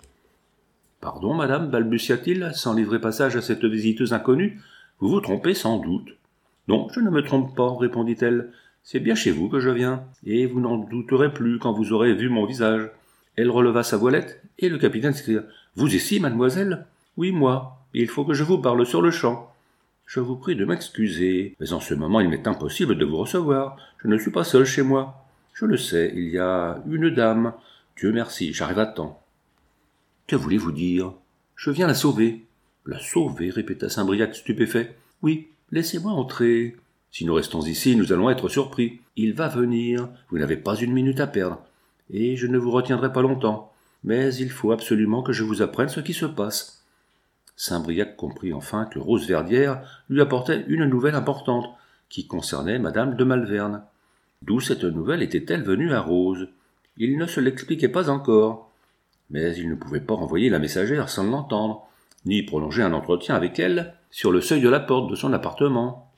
« Pardon, madame, balbutia-t-il, sans livrer passage à cette visiteuse inconnue, vous vous trompez sans doute. »« Non, je ne me trompe pas, répondit-elle, c'est bien chez vous que je viens, et vous n'en douterez plus quand vous aurez vu mon visage. » Elle releva sa voilette, et le capitaine s'écria. « Vous ici, mademoiselle ? » ?»« Oui, moi. Il faut que je vous parle sur le champ. »« Je vous prie de m'excuser, mais en ce moment il m'est impossible de vous recevoir. Je ne suis pas seul chez moi. Je le sais, il y a une dame. Dieu merci, j'arrive à temps. »« Que voulez-vous dire ? » ?»« Je viens la sauver. »« La sauver ?» répéta Saint-Briac stupéfait. « Oui, laissez-moi entrer. Si nous restons ici, nous allons être surpris. Il va venir, vous n'avez pas une minute à perdre. Et je ne vous retiendrai pas longtemps. Mais il faut absolument que je vous apprenne ce qui se passe. » Saint-Briac comprit enfin que Rose Verdière lui apportait une nouvelle importante, qui concernait madame de Malvern. D'où cette nouvelle était-elle venue à Rose? Il ne se l'expliquait pas encore. Mais il ne pouvait pas renvoyer la messagère sans l'entendre, ni prolonger un entretien avec elle sur le seuil de la porte de son appartement.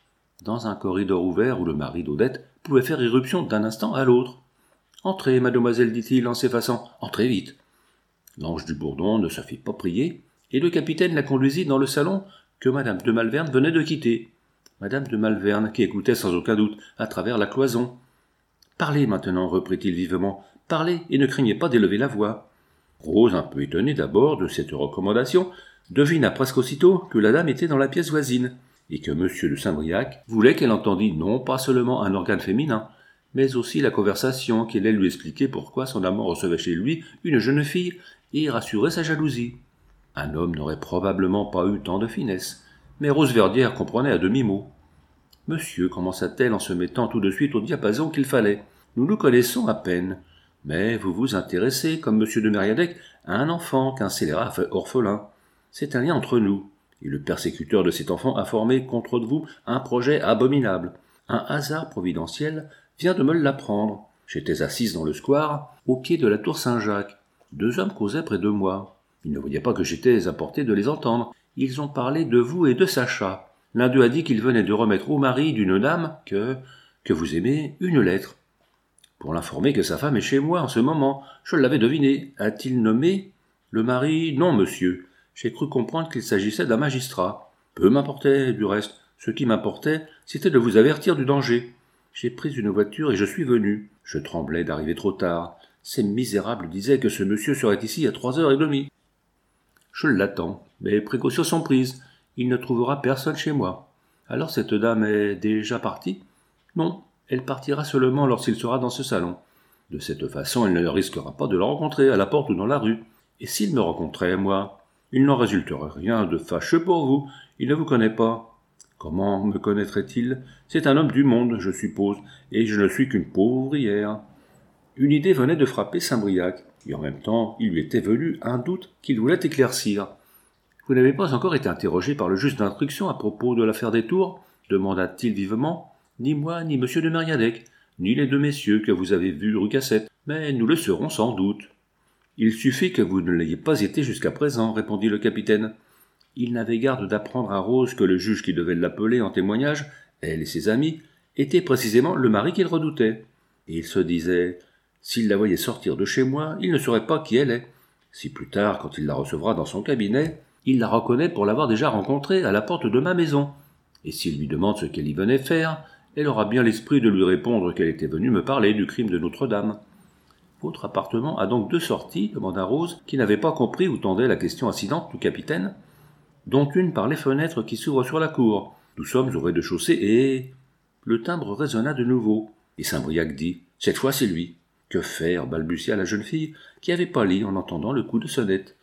dans un corridor ouvert où le mari d'Odette pouvait faire irruption d'un instant à l'autre. « Entrez, mademoiselle, dit-il en s'effaçant. Entrez vite. » L'ange du Bourdon ne se fit pas prier, et le capitaine la conduisit dans le salon que madame de Malvern venait de quitter. Madame de Malvern, qui écoutait sans aucun doute à travers la cloison. « Parlez maintenant, reprit-il vivement. Parlez et ne craignez pas d'élever la voix. » Rose, un peu étonnée d'abord de cette recommandation, devina presque aussitôt que la dame était dans la pièce voisine, et que M. de Saint-Briac voulait qu'elle entendît non pas seulement un organe féminin, mais aussi la conversation qui allait lui expliquer pourquoi son amant recevait chez lui une jeune fille et rassurer sa jalousie. Un homme n'aurait probablement pas eu tant de finesse, mais Rose Verdière comprenait à demi-mot. « Monsieur, commença-t-elle en se mettant tout de suite au diapason qu'il fallait, nous nous connaissons à peine, mais vous vous intéressez, comme monsieur de Mériadec, à un enfant qu'un scélérat a fait orphelin. C'est un lien entre nous, et le persécuteur de cet enfant a formé contre vous un projet abominable. Un hasard providentiel vient de me l'apprendre. J'étais assise dans le square, au pied de la tour Saint-Jacques. 2 hommes causaient près de moi. Ils ne voyaient pas que j'étais à portée de les entendre. Ils ont parlé de vous et de Sacha. L'un d'eux a dit qu'il venait de remettre au mari d'une dame que vous aimez une lettre. Pour l'informer que sa femme est chez moi en ce moment. Je l'avais deviné. A-t-il nommé le mari? Non, monsieur. J'ai cru comprendre qu'il s'agissait d'un magistrat. Peu m'importait, du reste. Ce qui m'importait, c'était de vous avertir du danger. J'ai pris une voiture et je suis venu. Je tremblais d'arriver trop tard. Ces misérables disaient que ce monsieur serait ici à 3h30. Je l'attends, mais précautions sont prises. Il ne trouvera personne chez moi. Alors cette dame est déjà partie? Non, elle partira seulement lorsqu'il sera dans ce salon. De cette façon, elle ne risquera pas de le rencontrer à la porte ou dans la rue. Et s'il me rencontrait, moi, il n'en résulterait rien de fâcheux pour vous. Il ne vous connaît pas. Comment me connaîtrait-il? C'est un homme du monde, je suppose, et je ne suis qu'une pauvre ouvrière. Une idée venait de frapper Saint-Briac, et en même temps, il lui était venu un doute qu'il voulait éclaircir. « Vous n'avez pas encore été interrogé par le juge d'instruction à propos de l'affaire des Tours ?» demanda-t-il vivement. « Ni moi, ni M. de Mériadec, ni les 2 messieurs que vous avez vus rue Cassette, mais nous le serons sans doute. »« Il suffit que vous ne l'ayez pas été jusqu'à présent, » répondit le capitaine. Il n'avait garde d'apprendre à Rose que le juge qui devait l'appeler en témoignage, elle et ses amis, était précisément le mari qu'il redoutait. Et il se disait, s'il la voyait sortir de chez moi, il ne saurait pas qui elle est. Si plus tard, quand il la recevra dans son cabinet, il la reconnaît pour l'avoir déjà rencontrée à la porte de ma maison. Et s'il lui demande ce qu'elle y venait faire, elle aura bien l'esprit de lui répondre qu'elle était venue me parler du crime de Notre-Dame. « Votre appartement a donc 2 sorties ?» demanda Rose, qui n'avait pas compris où tendait la question incidente du capitaine, dont une par les fenêtres qui s'ouvrent sur la cour. Nous sommes au rez-de-chaussée et... Le timbre résonna de nouveau, et Saint-Briac dit « Cette fois, c'est lui. » Que faire balbutia la jeune fille, qui avait pâli en entendant le coup de sonnette.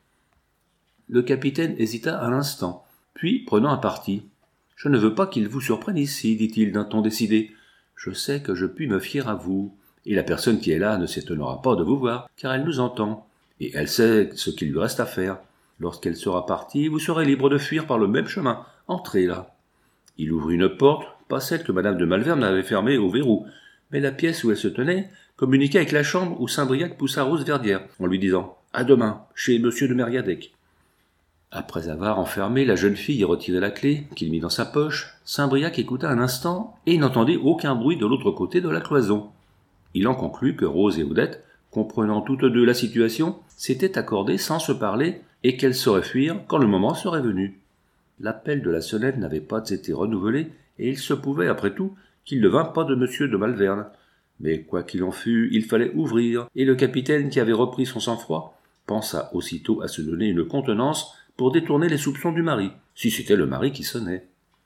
Le capitaine hésita un instant, puis, prenant un parti, « Je ne veux pas qu'il vous surprenne ici, dit-il d'un ton décidé. Je sais que je puis me fier à vous, et la personne qui est là ne s'étonnera pas de vous voir, car elle nous entend, et elle sait ce qu'il lui reste à faire. Lorsqu'elle sera partie, vous serez libre de fuir par le même chemin. Entrez là. » Il ouvrit une porte, pas celle que madame de Malvern avait fermée au verrou, mais la pièce où elle se tenait communiquait avec la chambre où Saint-Briac poussa Rose Verdière, en lui disant « À demain, chez monsieur de Mériadec. » Après avoir enfermé la jeune fille et retiré la clé, qu'il mit dans sa poche, Saint-Briac écouta un instant et il n'entendit aucun bruit de l'autre côté de la cloison. Il en conclut que Rose et Odette, comprenant toutes 2 la situation, s'étaient accordées sans se parler et qu'elles sauraient fuir quand le moment serait venu. L'appel de la sonnette n'avait pas été renouvelé et il se pouvait, après tout, qu'il ne vînt pas de monsieur de Malvern. Mais quoi qu'il en fût, il fallait ouvrir, et le capitaine, qui avait repris son sang-froid, pensa aussitôt à se donner une contenance pour détourner les soupçons du mari, si c'était le mari qui sonnait.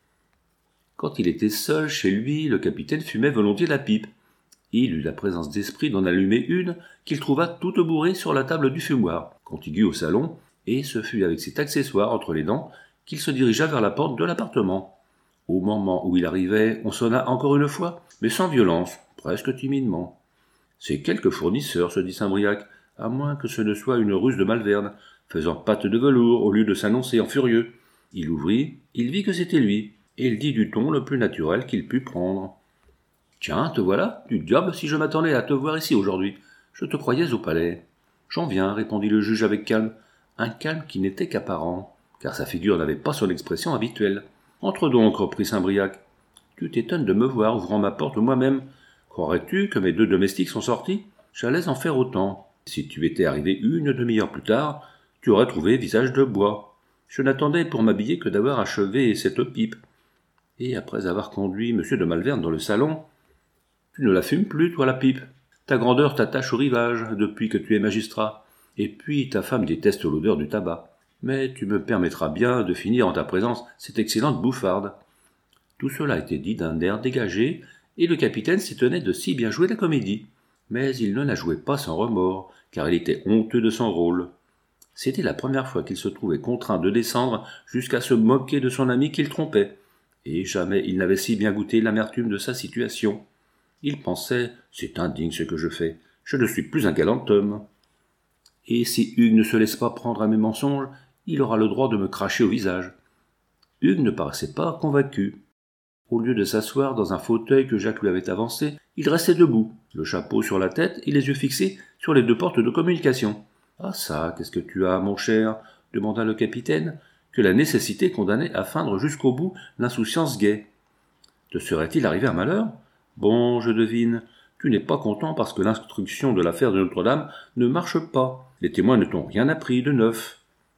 Quand il était seul chez lui, le capitaine fumait volontiers la pipe. Il eut la présence d'esprit d'en allumer une qu'il trouva toute bourrée sur la table du fumoir, contiguë au salon, et ce fut avec cet accessoire entre les dents qu'il se dirigea vers la porte de l'appartement. Au moment où il arrivait, on sonna encore une fois, mais sans violence, presque timidement. « C'est quelque fournisseur, se dit Saint-Briac, à moins que ce ne soit une ruse de Malvern, faisant patte de velours au lieu de s'annoncer en furieux. » Il ouvrit, il vit que c'était lui, et il dit du ton le plus naturel qu'il put prendre. « Tiens, te voilà, du diable si je m'attendais à te voir ici aujourd'hui. Je te croyais au palais. »« J'en viens, répondit le juge avec calme, un calme qui n'était qu'apparent, car sa figure n'avait pas son expression habituelle. « Entre donc, reprit Saint-Briac. Tu t'étonnes de me voir ouvrant ma porte moi-même. Croirais-tu que mes 2 domestiques sont sortis? J'allais en faire autant. Si tu étais arrivé une demi-heure plus tard, tu aurais trouvé visage de bois. Je n'attendais pour m'habiller que d'avoir achevé cette pipe. Et après avoir conduit M. de Malvern dans le salon, tu ne la fumes plus, toi, la pipe. Ta grandeur t'attache au rivage depuis que tu es magistrat. Et puis ta femme déteste l'odeur du tabac. Mais tu me permettras bien de finir en ta présence cette excellente bouffarde. Tout cela était dit d'un air dégagé, et le capitaine s'étonnait de si bien jouer la comédie. Mais il ne la jouait pas sans remords, car il était honteux de son rôle. C'était la première fois qu'il se trouvait contraint de descendre jusqu'à se moquer de son ami qu'il trompait, et jamais il n'avait si bien goûté l'amertume de sa situation. Il pensait « C'est indigne ce que je fais, je ne suis plus un galant homme. » Et si Hugues ne se laisse pas prendre à mes mensonges, il aura le droit de me cracher au visage. Hugues ne paraissait pas convaincu. Au lieu de s'asseoir dans un fauteuil que Jacques lui avait avancé, il restait debout, le chapeau sur la tête et les yeux fixés sur les 2 portes de communication. « Ah ça, qu'est-ce que tu as, mon cher ?» demanda le capitaine, que la nécessité condamnait à feindre jusqu'au bout l'insouciance gaie. « Te serait-il arrivé un malheur ? Bon, je devine. Tu n'es pas content parce que l'instruction de l'affaire de Notre-Dame ne marche pas. Les témoins ne t'ont rien appris de neuf. »«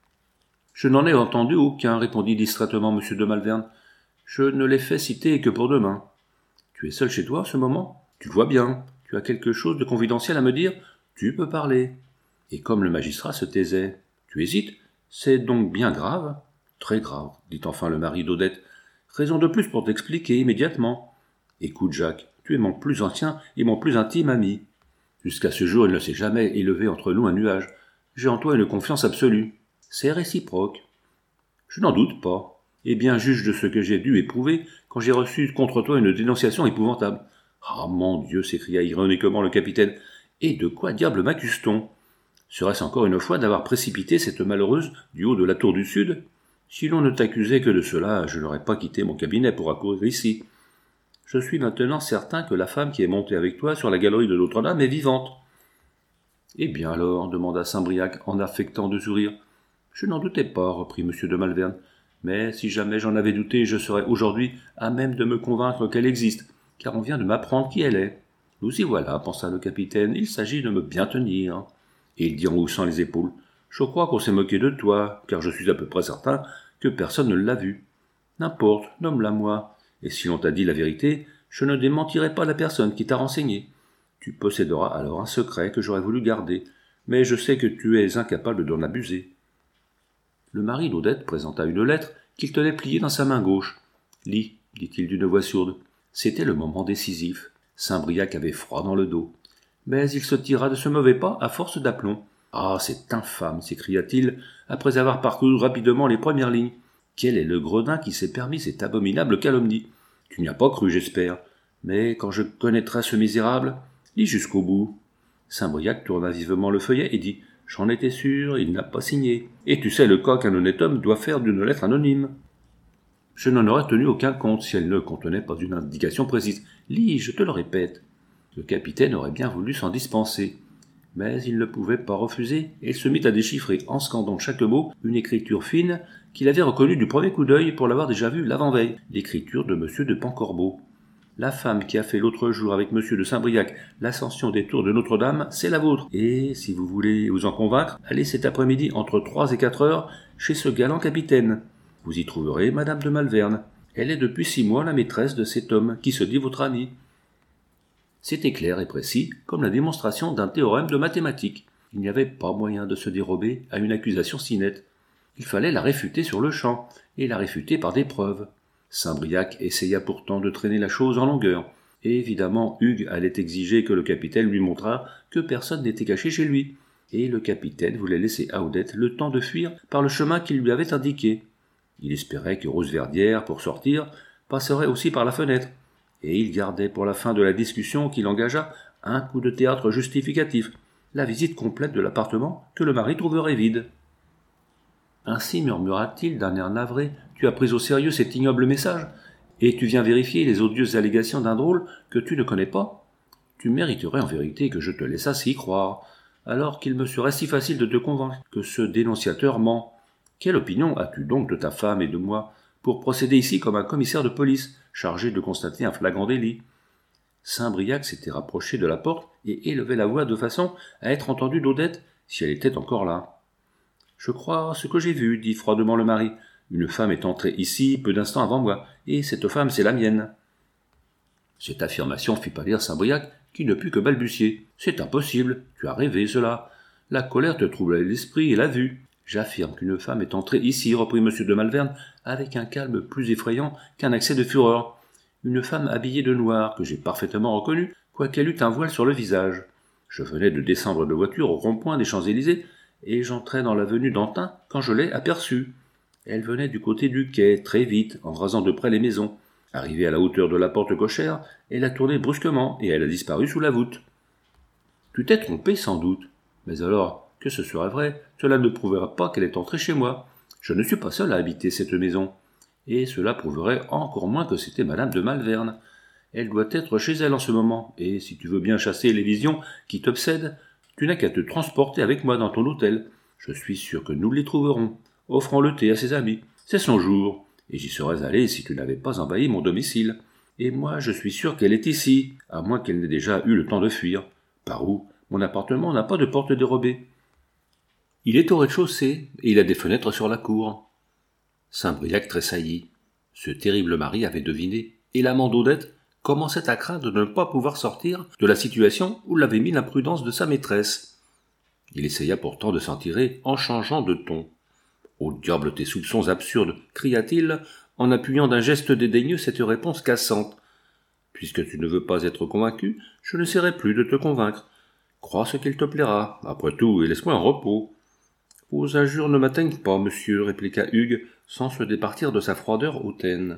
Je n'en ai entendu aucun, répondit distraitement M. de Malvern. Je ne l'ai fait citer que pour demain. Tu es seul chez toi, à ce moment? Tu le vois bien. Tu as quelque chose de confidentiel à me dire? Tu peux parler. » Et comme le magistrat se taisait, « Tu hésites? C'est donc bien grave? »« Très grave, dit enfin le mari d'Odette. Raison de plus pour t'expliquer immédiatement. Écoute, Jacques, tu es mon plus ancien et mon plus intime ami. Jusqu'à ce jour, il ne s'est jamais élevé entre nous un nuage. J'ai en toi une confiance absolue. C'est réciproque. Je n'en doute pas. Eh bien, juge de ce que j'ai dû éprouver quand j'ai reçu contre toi une dénonciation épouvantable. Ah, mon Dieu, s'écria ironiquement le capitaine. Et de quoi diable m'accuse-t-on? Serait-ce encore une fois d'avoir précipité cette malheureuse du haut de la tour du Sud? Si l'on ne t'accusait que de cela, je n'aurais pas quitté mon cabinet pour accourir ici. Je suis maintenant certain que la femme qui est montée avec toi sur la galerie de Notre-Dame est vivante. Eh bien alors, demanda Saint-Briac en affectant de sourire. Je n'en doutais pas, reprit M. de Malvern. Mais si jamais j'en avais douté, je serais aujourd'hui à même de me convaincre qu'elle existe, car on vient de m'apprendre qui elle est. Nous y voilà, pensa le capitaine, il s'agit de me bien tenir. Et il dit en haussant les épaules. Je crois qu'on s'est moqué de toi, car je suis à peu près certain que personne ne l'a vue. N'importe, nomme-la moi. Et si l'on t'a dit la vérité, je ne démentirai pas la personne qui t'a renseigné. Tu posséderas alors un secret que j'aurais voulu garder, mais je sais que tu es incapable d'en abuser. Le mari d'Odette présenta une lettre qu'il tenait pliée dans sa main gauche. « Lis, dit-il d'une voix sourde. » C'était le moment décisif. Saint-Briac avait froid dans le dos. Mais il se tira de ce mauvais pas à force d'aplomb. « Ah, c'est infâme !» s'écria-t-il, après avoir parcouru rapidement les premières lignes. « Quel est le gredin qui s'est permis cette abominable calomnie? Tu n'y as pas cru, j'espère. Mais quand je connaîtrai ce misérable, lis jusqu'au bout. » Saint-Briac tourna vivement le feuillet et dit « J'en étais sûr, il n'a pas signé. Et tu sais le cas qu'un honnête homme doit faire d'une lettre anonyme. » Je n'en aurais tenu aucun compte si elle ne contenait pas une indication précise. Lis, je te le répète. Le capitaine aurait bien voulu s'en dispenser. Mais il ne pouvait pas refuser, et il se mit à déchiffrer, en scandant chaque mot, une écriture fine qu'il avait reconnue du premier coup d'œil pour l'avoir déjà vue l'avant-veille, l'écriture de M. de Pancorbeau. La femme qui a fait l'autre jour avec M. de Saint-Briac l'ascension des tours de Notre-Dame, c'est la vôtre. Et, si vous voulez vous en convaincre, allez cet après-midi entre 3 et 4 heures chez ce galant capitaine. Vous y trouverez Madame de Malvern. Elle est depuis 6 mois la maîtresse de cet homme qui se dit votre ami. C'était clair et précis, comme la démonstration d'un théorème de mathématiques. Il n'y avait pas moyen de se dérober à une accusation si nette. Il fallait la réfuter sur le champ, et la réfuter par des preuves. Saint-Briac essaya pourtant de traîner la chose en longueur, et évidemment Hugues allait exiger que le capitaine lui montrât que personne n'était caché chez lui, et le capitaine voulait laisser à Odette le temps de fuir par le chemin qu'il lui avait indiqué. Il espérait que Roseverdière, pour sortir, passerait aussi par la fenêtre, et il gardait pour la fin de la discussion qu'il engagea un coup de théâtre justificatif, la visite complète de l'appartement que le mari trouverait vide. Ainsi murmura-t-il d'un air navré, tu as pris au sérieux cet ignoble message, et tu viens vérifier les odieuses allégations d'un drôle que tu ne connais pas? Tu mériterais en vérité que je te laissasse y croire, alors qu'il me serait si facile de te convaincre que ce dénonciateur ment. Quelle opinion as-tu donc de ta femme et de moi? pour procéder ici comme un commissaire de police, chargé de constater un flagrant délit. Saint-Briac s'était rapproché de la porte et élevait la voix de façon à être entendu d'Odette, si elle était encore là. « Je crois ce que j'ai vu, dit froidement le mari. Une femme est entrée ici peu d'instants avant moi, et cette femme c'est la mienne. » Cette affirmation fit pâlir Saint-Briac, qui ne put que balbutier. « C'est impossible, tu as rêvé cela. La colère te troublait l'esprit et la vue. J'affirme qu'une femme est entrée ici, reprit M. de Malvern, avec un calme plus effrayant qu'un accès de fureur. Une femme habillée de noir, que j'ai parfaitement reconnue, quoiqu'elle eût un voile sur le visage. Je venais de descendre de voiture au rond-point des Champs-Élysées, et j'entrais dans l'avenue d'Antin quand je l'ai aperçue. Elle venait du côté du quai, très vite, en rasant de près les maisons. Arrivée à la hauteur de la porte cochère, elle a tourné brusquement, et elle a disparu sous la voûte. Tu t'es trompé sans doute. Mais alors, que ce serait vrai, cela ne prouvera pas qu'elle est entrée chez moi. Je ne suis pas seul à habiter cette maison. Et cela prouverait encore moins que c'était madame de Malvern. Elle doit être chez elle en ce moment, et si tu veux bien chasser les visions qui t'obsèdent, tu n'as qu'à te transporter avec moi dans ton hôtel. Je suis sûr que nous les trouverons, offrant le thé à ses amis. C'est son jour, et j'y serais allé si tu n'avais pas envahi mon domicile. Et moi, je suis sûr qu'elle est ici, à moins qu'elle n'ait déjà eu le temps de fuir. Par où? Mon appartement n'a pas de porte dérobée. Il est au rez-de-chaussée, et il a des fenêtres sur la cour. Saint-Briac tressaillit. Ce terrible mari avait deviné, et l'amant d'Odette commençait à craindre de ne pas pouvoir sortir de la situation où l'avait mis l'imprudence de sa maîtresse. Il essaya pourtant de s'en tirer en changeant de ton. « Au diable tes soupçons absurdes !» cria-t-il, en appuyant d'un geste dédaigneux cette réponse cassante. « Puisque tu ne veux pas être convaincu, je n'essaierai plus de te convaincre. Crois ce qu'il te plaira, après tout, et laisse-moi en repos. »« Vos injures ne m'atteignent pas, monsieur, » répliqua Hugues, sans se départir de sa froideur hautaine.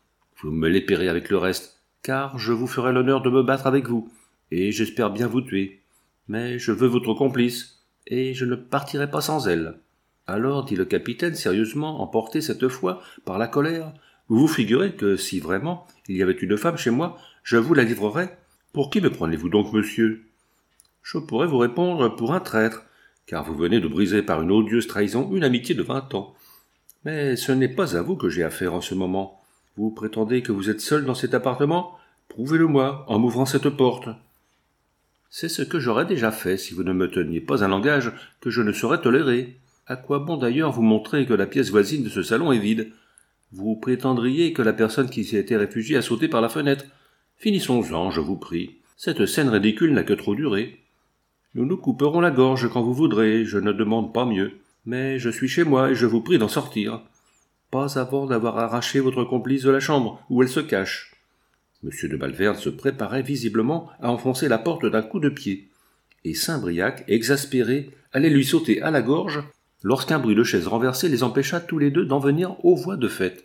« Vous me l'épérez avec le reste, car je vous ferai l'honneur de me battre avec vous, et j'espère bien vous tuer. Mais je veux votre complice, et je ne partirai pas sans elle. » Alors, dit le capitaine sérieusement, emporté cette fois par la colère, vous vous figurez que si vraiment il y avait une femme chez moi, je vous la livrerais? Pour qui me prenez-vous donc, monsieur? Je pourrais vous répondre pour un traître, car vous venez de briser par une odieuse trahison une amitié de 20 ans. Mais ce n'est pas à vous que j'ai affaire en ce moment. Vous prétendez que vous êtes seul dans cet appartement? Prouvez-le-moi, en m'ouvrant cette porte. C'est ce que j'aurais déjà fait si vous ne me teniez pas un langage que je ne saurais tolérer. À quoi bon d'ailleurs vous montrer que la pièce voisine de ce salon est vide? Vous prétendriez que la personne qui s'y était réfugiée a sauté par la fenêtre. Finissons-en, je vous prie. Cette scène ridicule n'a que trop duré. Nous nous couperons la gorge quand vous voudrez, je ne demande pas mieux. Mais je suis chez moi et je vous prie d'en sortir. Pas avant d'avoir arraché votre complice de la chambre où elle se cache. M. de Malvern se préparait visiblement à enfoncer la porte d'un coup de pied. Et Saint-Briac, exaspéré, allait lui sauter à la gorge lorsqu'un bruit de chaise renversée les empêcha tous les deux d'en venir aux voix de fête.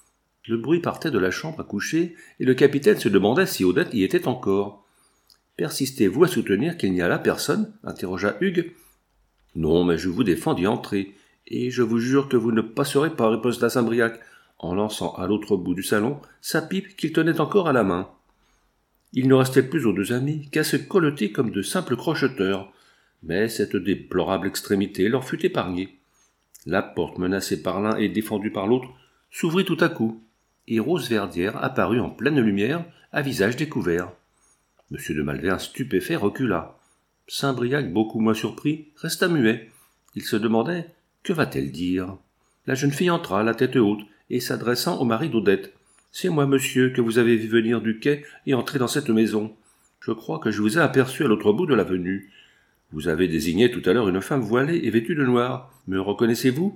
Le bruit partait de la chambre à coucher, et le capitaine se demandait si Odette y était encore. « Persistez-vous à soutenir qu'il n'y a là personne » interrogea Hugues. « Non, mais je vous défends d'y entrer, et je vous jure que vous ne passerez pas, riposta Saint-Briac, en lançant à l'autre bout du salon sa pipe qu'il tenait encore à la main. Il ne restait plus aux deux amis qu'à se colleter comme de simples crocheteurs, mais cette déplorable extrémité leur fut épargnée. La porte menacée par l'un et défendue par l'autre s'ouvrit tout à coup, et Rose Verdière apparut en pleine lumière, à visage découvert. M. de Malvern, stupéfait, recula. Saint-Briac, beaucoup moins surpris, resta muet. Il se demandait « Que va-t-elle dire ?» La jeune fille entra, la tête haute, et s'adressant au mari d'Odette. « C'est moi, monsieur, que vous avez vu venir du quai et entrer dans cette maison. Je crois que je vous ai aperçu à l'autre bout de l'avenue. Vous avez désigné tout à l'heure une femme voilée et vêtue de noir. Me reconnaissez-vous » ?»«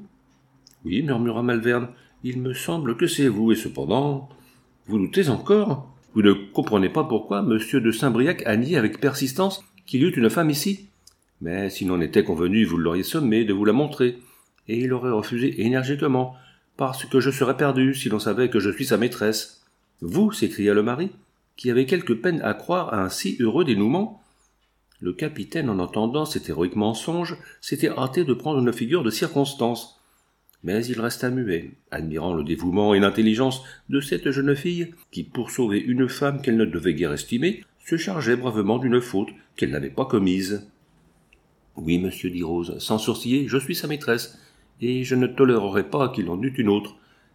Oui, murmura Malvern, il me semble que c'est vous, et cependant... » »« Vous doutez encore ? Vous ne comprenez pas pourquoi M. de Saint-Briac a nié avec persistance qu'il y eût une femme ici ? Mais s'il en était convenu, vous l'auriez sommé de vous la montrer, et il aurait refusé énergiquement, parce que je serais perdu si l'on savait que je suis sa maîtresse. « Vous » s'écria le mari, qui avait quelque peine à croire à un si heureux dénouement. Le capitaine, en entendant cet héroïque mensonge, s'était hâté de prendre une figure de circonstance. Mais il resta muet, admirant le dévouement et l'intelligence de cette jeune fille qui, pour sauver une femme qu'elle ne devait guère estimer, se chargeait bravement d'une faute qu'elle n'avait pas commise. « Oui, monsieur, dit Rose, sans sourciller, je suis sa maîtresse, et je ne tolérerai pas qu'il en eût une autre.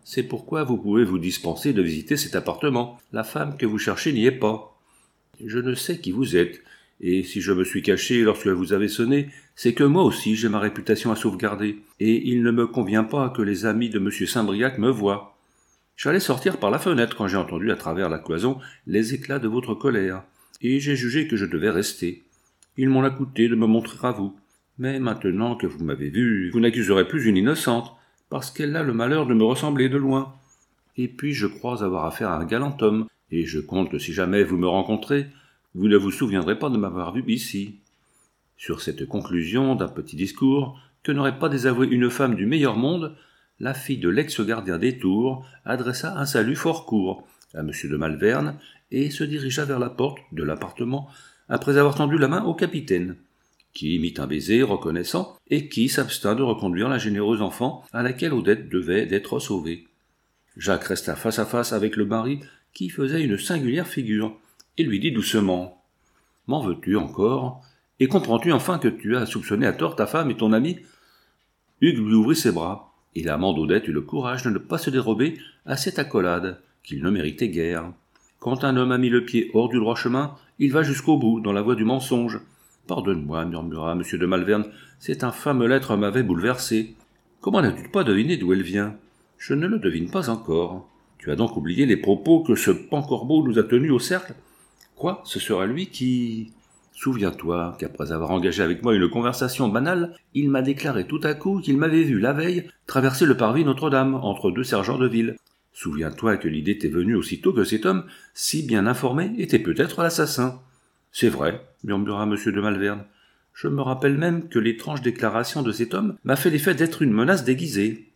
C'est pourquoi vous pouvez vous dispenser de visiter cet appartement. La femme que vous cherchez n'y est pas. Je ne sais qui vous êtes, et si je me suis caché lorsque vous avez sonné, c'est que moi aussi j'ai ma réputation à sauvegarder, et il ne me convient pas que les amis de M. Saint-Briac me voient. J'allais sortir par la fenêtre quand j'ai entendu à travers la cloison les éclats de votre colère, et j'ai jugé que je devais rester. Ils m'ont coûté de me montrer à vous. Mais maintenant que vous m'avez vu, vous n'accuserez plus une innocente, parce qu'elle a le malheur de me ressembler de loin. Et puis je crois avoir affaire à un galant homme, et je compte que si jamais vous me rencontrez, vous ne vous souviendrez pas de m'avoir vu ici. Sur cette conclusion d'un petit discours, que n'aurait pas désavoué une femme du meilleur monde, la fille de l'ex-gardien des Tours adressa un salut fort court à M. de Malvern et se dirigea vers la porte de l'appartement après avoir tendu la main au capitaine, qui mit un baiser reconnaissant et qui s'abstint de reconduire la généreuse enfant à laquelle Odette devait d'être sauvée. Jacques resta face à face avec le mari qui faisait une singulière figure et lui dit doucement « M'en veux-tu encore ? Et comprends-tu enfin que tu as soupçonné à tort ta femme et ton ami ?» Hugues lui ouvrit ses bras, et l'amant d'Odette eut le courage de ne pas se dérober à cette accolade qu'il ne méritait guère. Quand un homme a mis le pied hors du droit chemin, il va jusqu'au bout, dans la voie du mensonge. « Pardonne-moi, murmura M. de Malvern, cette infâme lettre m'avait bouleversé. Comment n'as-tu pas deviné d'où elle vient ? Je ne le devine pas encore. Tu as donc oublié les propos que ce Pancorbeau nous a tenus au cercle ? Quoi, ce sera lui qui... Souviens-toi qu'après avoir engagé avec moi une conversation banale, il m'a déclaré tout à coup qu'il m'avait vu la veille traverser le parvis Notre-Dame entre deux sergents de ville. Souviens-toi que l'idée t'est venue aussitôt que cet homme, si bien informé, était peut-être l'assassin. C'est vrai, murmura M. de Malvern. Je me rappelle même que l'étrange déclaration de cet homme m'a fait l'effet d'être une menace déguisée.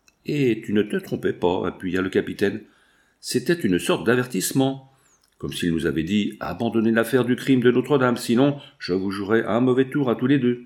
Et tu ne te trompais pas, appuya le capitaine. C'était une sorte d'avertissement. Comme s'il nous avait dit « Abandonnez l'affaire du crime de Notre-Dame, sinon je vous jouerai un mauvais tour à tous les deux. »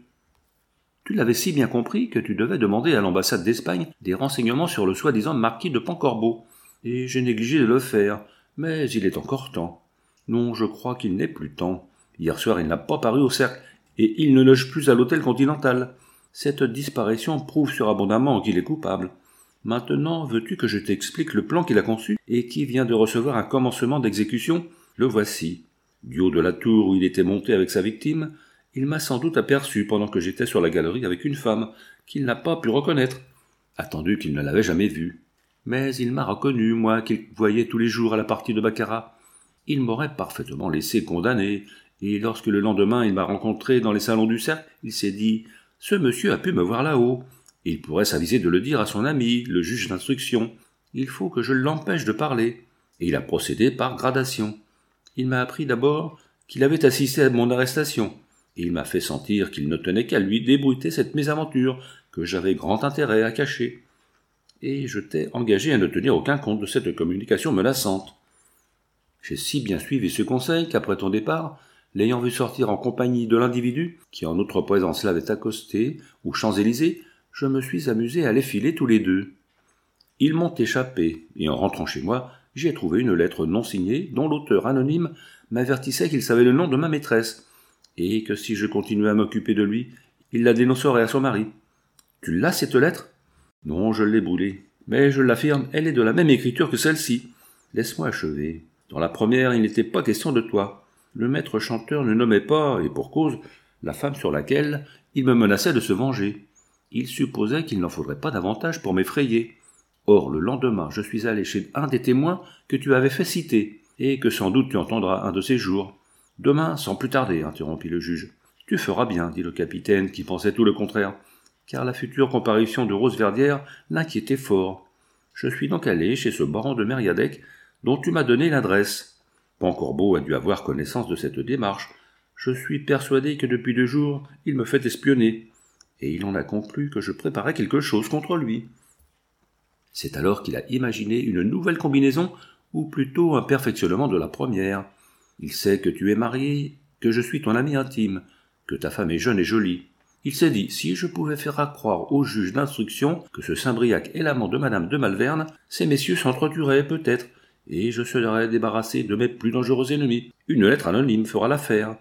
Tu l'avais si bien compris que tu devais demander à l'ambassade d'Espagne des renseignements sur le soi-disant marquis de Pancorbeau. Et j'ai négligé de le faire, mais il est encore temps. Non, je crois qu'il n'est plus temps. Hier soir, il n'a pas paru au cercle, et il ne loge plus à l'hôtel Continental. Cette disparition prouve surabondamment qu'il est coupable. Maintenant, veux-tu que je t'explique le plan qu'il a conçu et qui vient de recevoir un commencement d'exécution ? Le voici. Du haut de la tour où il était monté avec sa victime, il m'a sans doute aperçu pendant que j'étais sur la galerie avec une femme qu'il n'a pas pu reconnaître, attendu qu'il ne l'avait jamais vue. Mais il m'a reconnu, moi, qu'il voyait tous les jours à la partie de baccarat. Il m'aurait parfaitement laissé condamner, et lorsque le lendemain il m'a rencontré dans les salons du cercle, il s'est dit « Ce monsieur a pu me voir là-haut ». Il pourrait s'aviser de le dire à son ami, le juge d'instruction. Il faut que je l'empêche de parler. Et il a procédé par gradation. Il m'a appris d'abord qu'il avait assisté à mon arrestation, et il m'a fait sentir qu'il ne tenait qu'à lui débruiter cette mésaventure que j'avais grand intérêt à cacher. Et je t'ai engagé à ne tenir aucun compte de cette communication menaçante. J'ai si bien suivi ce conseil qu'après ton départ, l'ayant vu sortir en compagnie de l'individu qui en notre présence l'avait accosté aux Champs-Élysées, je me suis amusé à les filer tous les deux. Ils m'ont échappé, et en rentrant chez moi, j'y ai trouvé une lettre non signée dont l'auteur anonyme m'avertissait qu'il savait le nom de ma maîtresse, et que si je continuais à m'occuper de lui, il la dénoncerait à son mari. Tu l'as, cette lettre ? Non, je l'ai brûlée, mais je l'affirme, elle est de la même écriture que celle-ci. Laisse-moi achever. Dans la première, il n'était pas question de toi. Le maître chanteur ne nommait pas, et pour cause, la femme sur laquelle il me menaçait de se venger. Il supposait qu'il n'en faudrait pas davantage pour m'effrayer. Or, le lendemain, je suis allé chez un des témoins que tu avais fait citer, et que sans doute tu entendras un de ces jours. Demain, sans plus tarder, interrompit le juge. Tu feras bien, dit le capitaine, qui pensait tout le contraire, car la future comparution de Rose Verdière l'inquiétait fort. Je suis donc allé chez ce baron de Mériadec, dont tu m'as donné l'adresse. Pancorbeau a dû avoir connaissance de cette démarche. Je suis persuadé que depuis 2 jours, il me fait espionner. Et il en a conclu que je préparais quelque chose contre lui. C'est alors qu'il a imaginé une nouvelle combinaison, ou plutôt un perfectionnement de la première. Il sait que tu es marié, que je suis ton ami intime, que ta femme est jeune et jolie. Il s'est dit, si je pouvais faire croire au juge d'instruction que ce Saint-Briac est l'amant de madame de Malvern, ces messieurs s'entretueraient peut-être, et je serais débarrassé de mes plus dangereux ennemis. Une lettre anonyme fera l'affaire.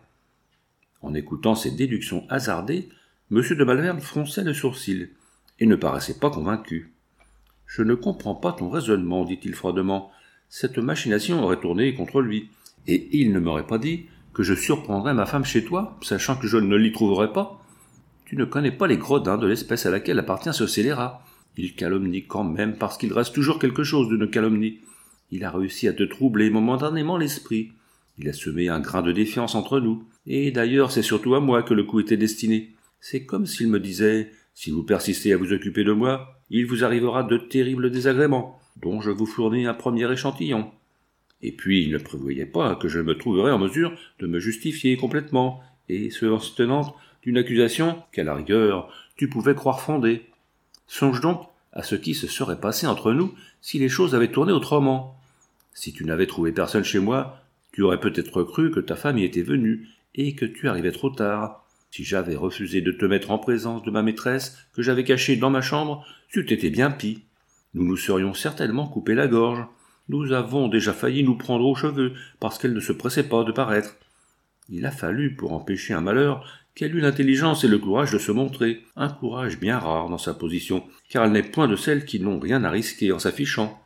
En écoutant ces déductions hasardées, M. de Malvern fronçait le sourcil, et ne paraissait pas convaincu. Je ne comprends pas ton raisonnement, dit-il froidement. Cette machination aurait tourné contre lui, et il ne m'aurait pas dit que je surprendrais ma femme chez toi, sachant que je ne l'y trouverais pas. Tu ne connais pas les gredins de l'espèce à laquelle appartient ce scélérat. Il calomnie quand même parce qu'il reste toujours quelque chose d'une calomnie. Il a réussi à te troubler momentanément l'esprit. Il a semé un grain de défiance entre nous. Et d'ailleurs, c'est surtout à moi que le coup était destiné. C'est comme s'il me disait, si vous persistez à vous occuper de moi, il vous arrivera de terribles désagréments, dont je vous fournis un premier échantillon. Et puis, il ne prévoyait pas que je me trouverais en mesure de me justifier complètement, et se tenant d'une accusation qu'à la rigueur, tu pouvais croire fondée. Songe donc à ce qui se serait passé entre nous si les choses avaient tourné autrement. Si tu n'avais trouvé personne chez moi, tu aurais peut-être cru que ta femme y était venue, et que tu arrivais trop tard. Si j'avais refusé de te mettre en présence de ma maîtresse, que j'avais cachée dans ma chambre, c'eût été bien pis. Nous nous serions certainement coupé la gorge. Nous avons déjà failli nous prendre aux cheveux, parce qu'elle ne se pressait pas de paraître. Il a fallu, pour empêcher un malheur, qu'elle eût l'intelligence et le courage de se montrer, un courage bien rare dans sa position, car elle n'est point de celles qui n'ont rien à risquer en s'affichant.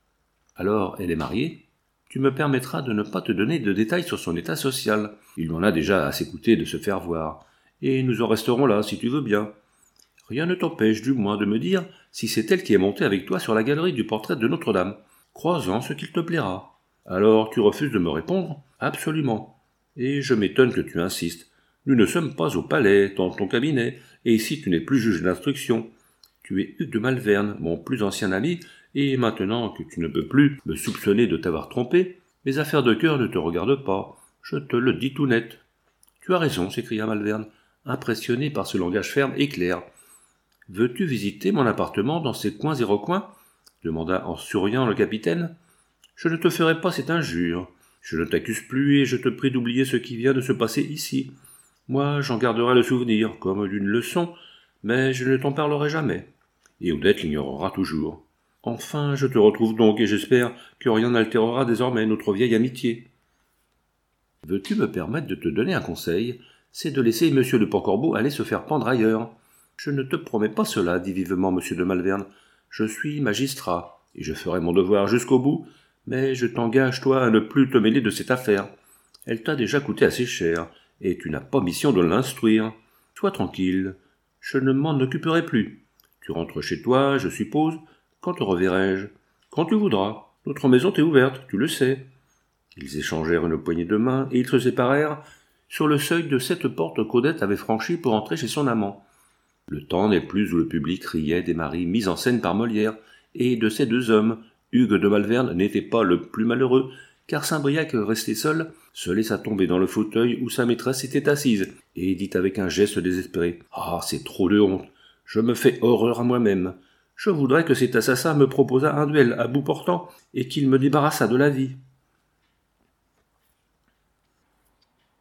Alors, elle est mariée ? Tu me permettras de ne pas te donner de détails sur son état social. Il en a déjà assez coûté de se faire voir, et nous en resterons là, si tu veux bien. Rien ne t'empêche du moins de me dire si c'est elle qui est montée avec toi sur la galerie du portrait de Notre-Dame. Crois-en ce qu'il te plaira. Alors tu refuses de me répondre ? Absolument. Et je m'étonne que tu insistes. Nous ne sommes pas au palais, dans ton cabinet, et ici tu n'es plus juge d'instruction. Tu es Hugues de Malvern, mon plus ancien ami, et maintenant que tu ne peux plus me soupçonner de t'avoir trompé, mes affaires de cœur ne te regardent pas. Je te le dis tout net. Tu as raison, s'écria Malvern, impressionné par ce langage ferme et clair. Veux-tu visiter mon appartement dans ces coins et recoins ? Demanda en souriant le capitaine. Je ne te ferai pas cette injure. Je ne t'accuse plus et je te prie d'oublier ce qui vient de se passer ici. Moi, j'en garderai le souvenir, comme d'une leçon, mais je ne t'en parlerai jamais. Et Odette l'ignorera toujours. Enfin, je te retrouve donc et j'espère que rien n'altérera désormais notre vieille amitié. Veux-tu me permettre de te donner un conseil ? C'est de laisser M. de Port-Corbeau aller se faire pendre ailleurs. Je ne te promets pas cela, dit vivement M. de Malvern. Je suis magistrat, et je ferai mon devoir jusqu'au bout, mais je t'engage, toi, à ne plus te mêler de cette affaire. Elle t'a déjà coûté assez cher, et tu n'as pas mission de l'instruire. Sois tranquille, je ne m'en occuperai plus. Tu rentres chez toi, je suppose. Quand te reverrai-je ? Quand tu voudras. Notre maison t'est ouverte, tu le sais. Ils échangèrent une poignée de main, et ils se séparèrent sur le seuil de cette porte qu'Odette avait franchie pour entrer chez son amant. Le temps n'est plus où le public riait des maris mis en scène par Molière, et de ces deux hommes, Hugues de Malvern n'était pas le plus malheureux, car Saint-Briac, resté seul, se laissa tomber dans le fauteuil où sa maîtresse était assise, et dit avec un geste désespéré « Ah, c'est trop de honte, je me fais horreur à moi-même. Je voudrais que cet assassin me proposât un duel à bout portant, et qu'il me débarrassât de la vie. »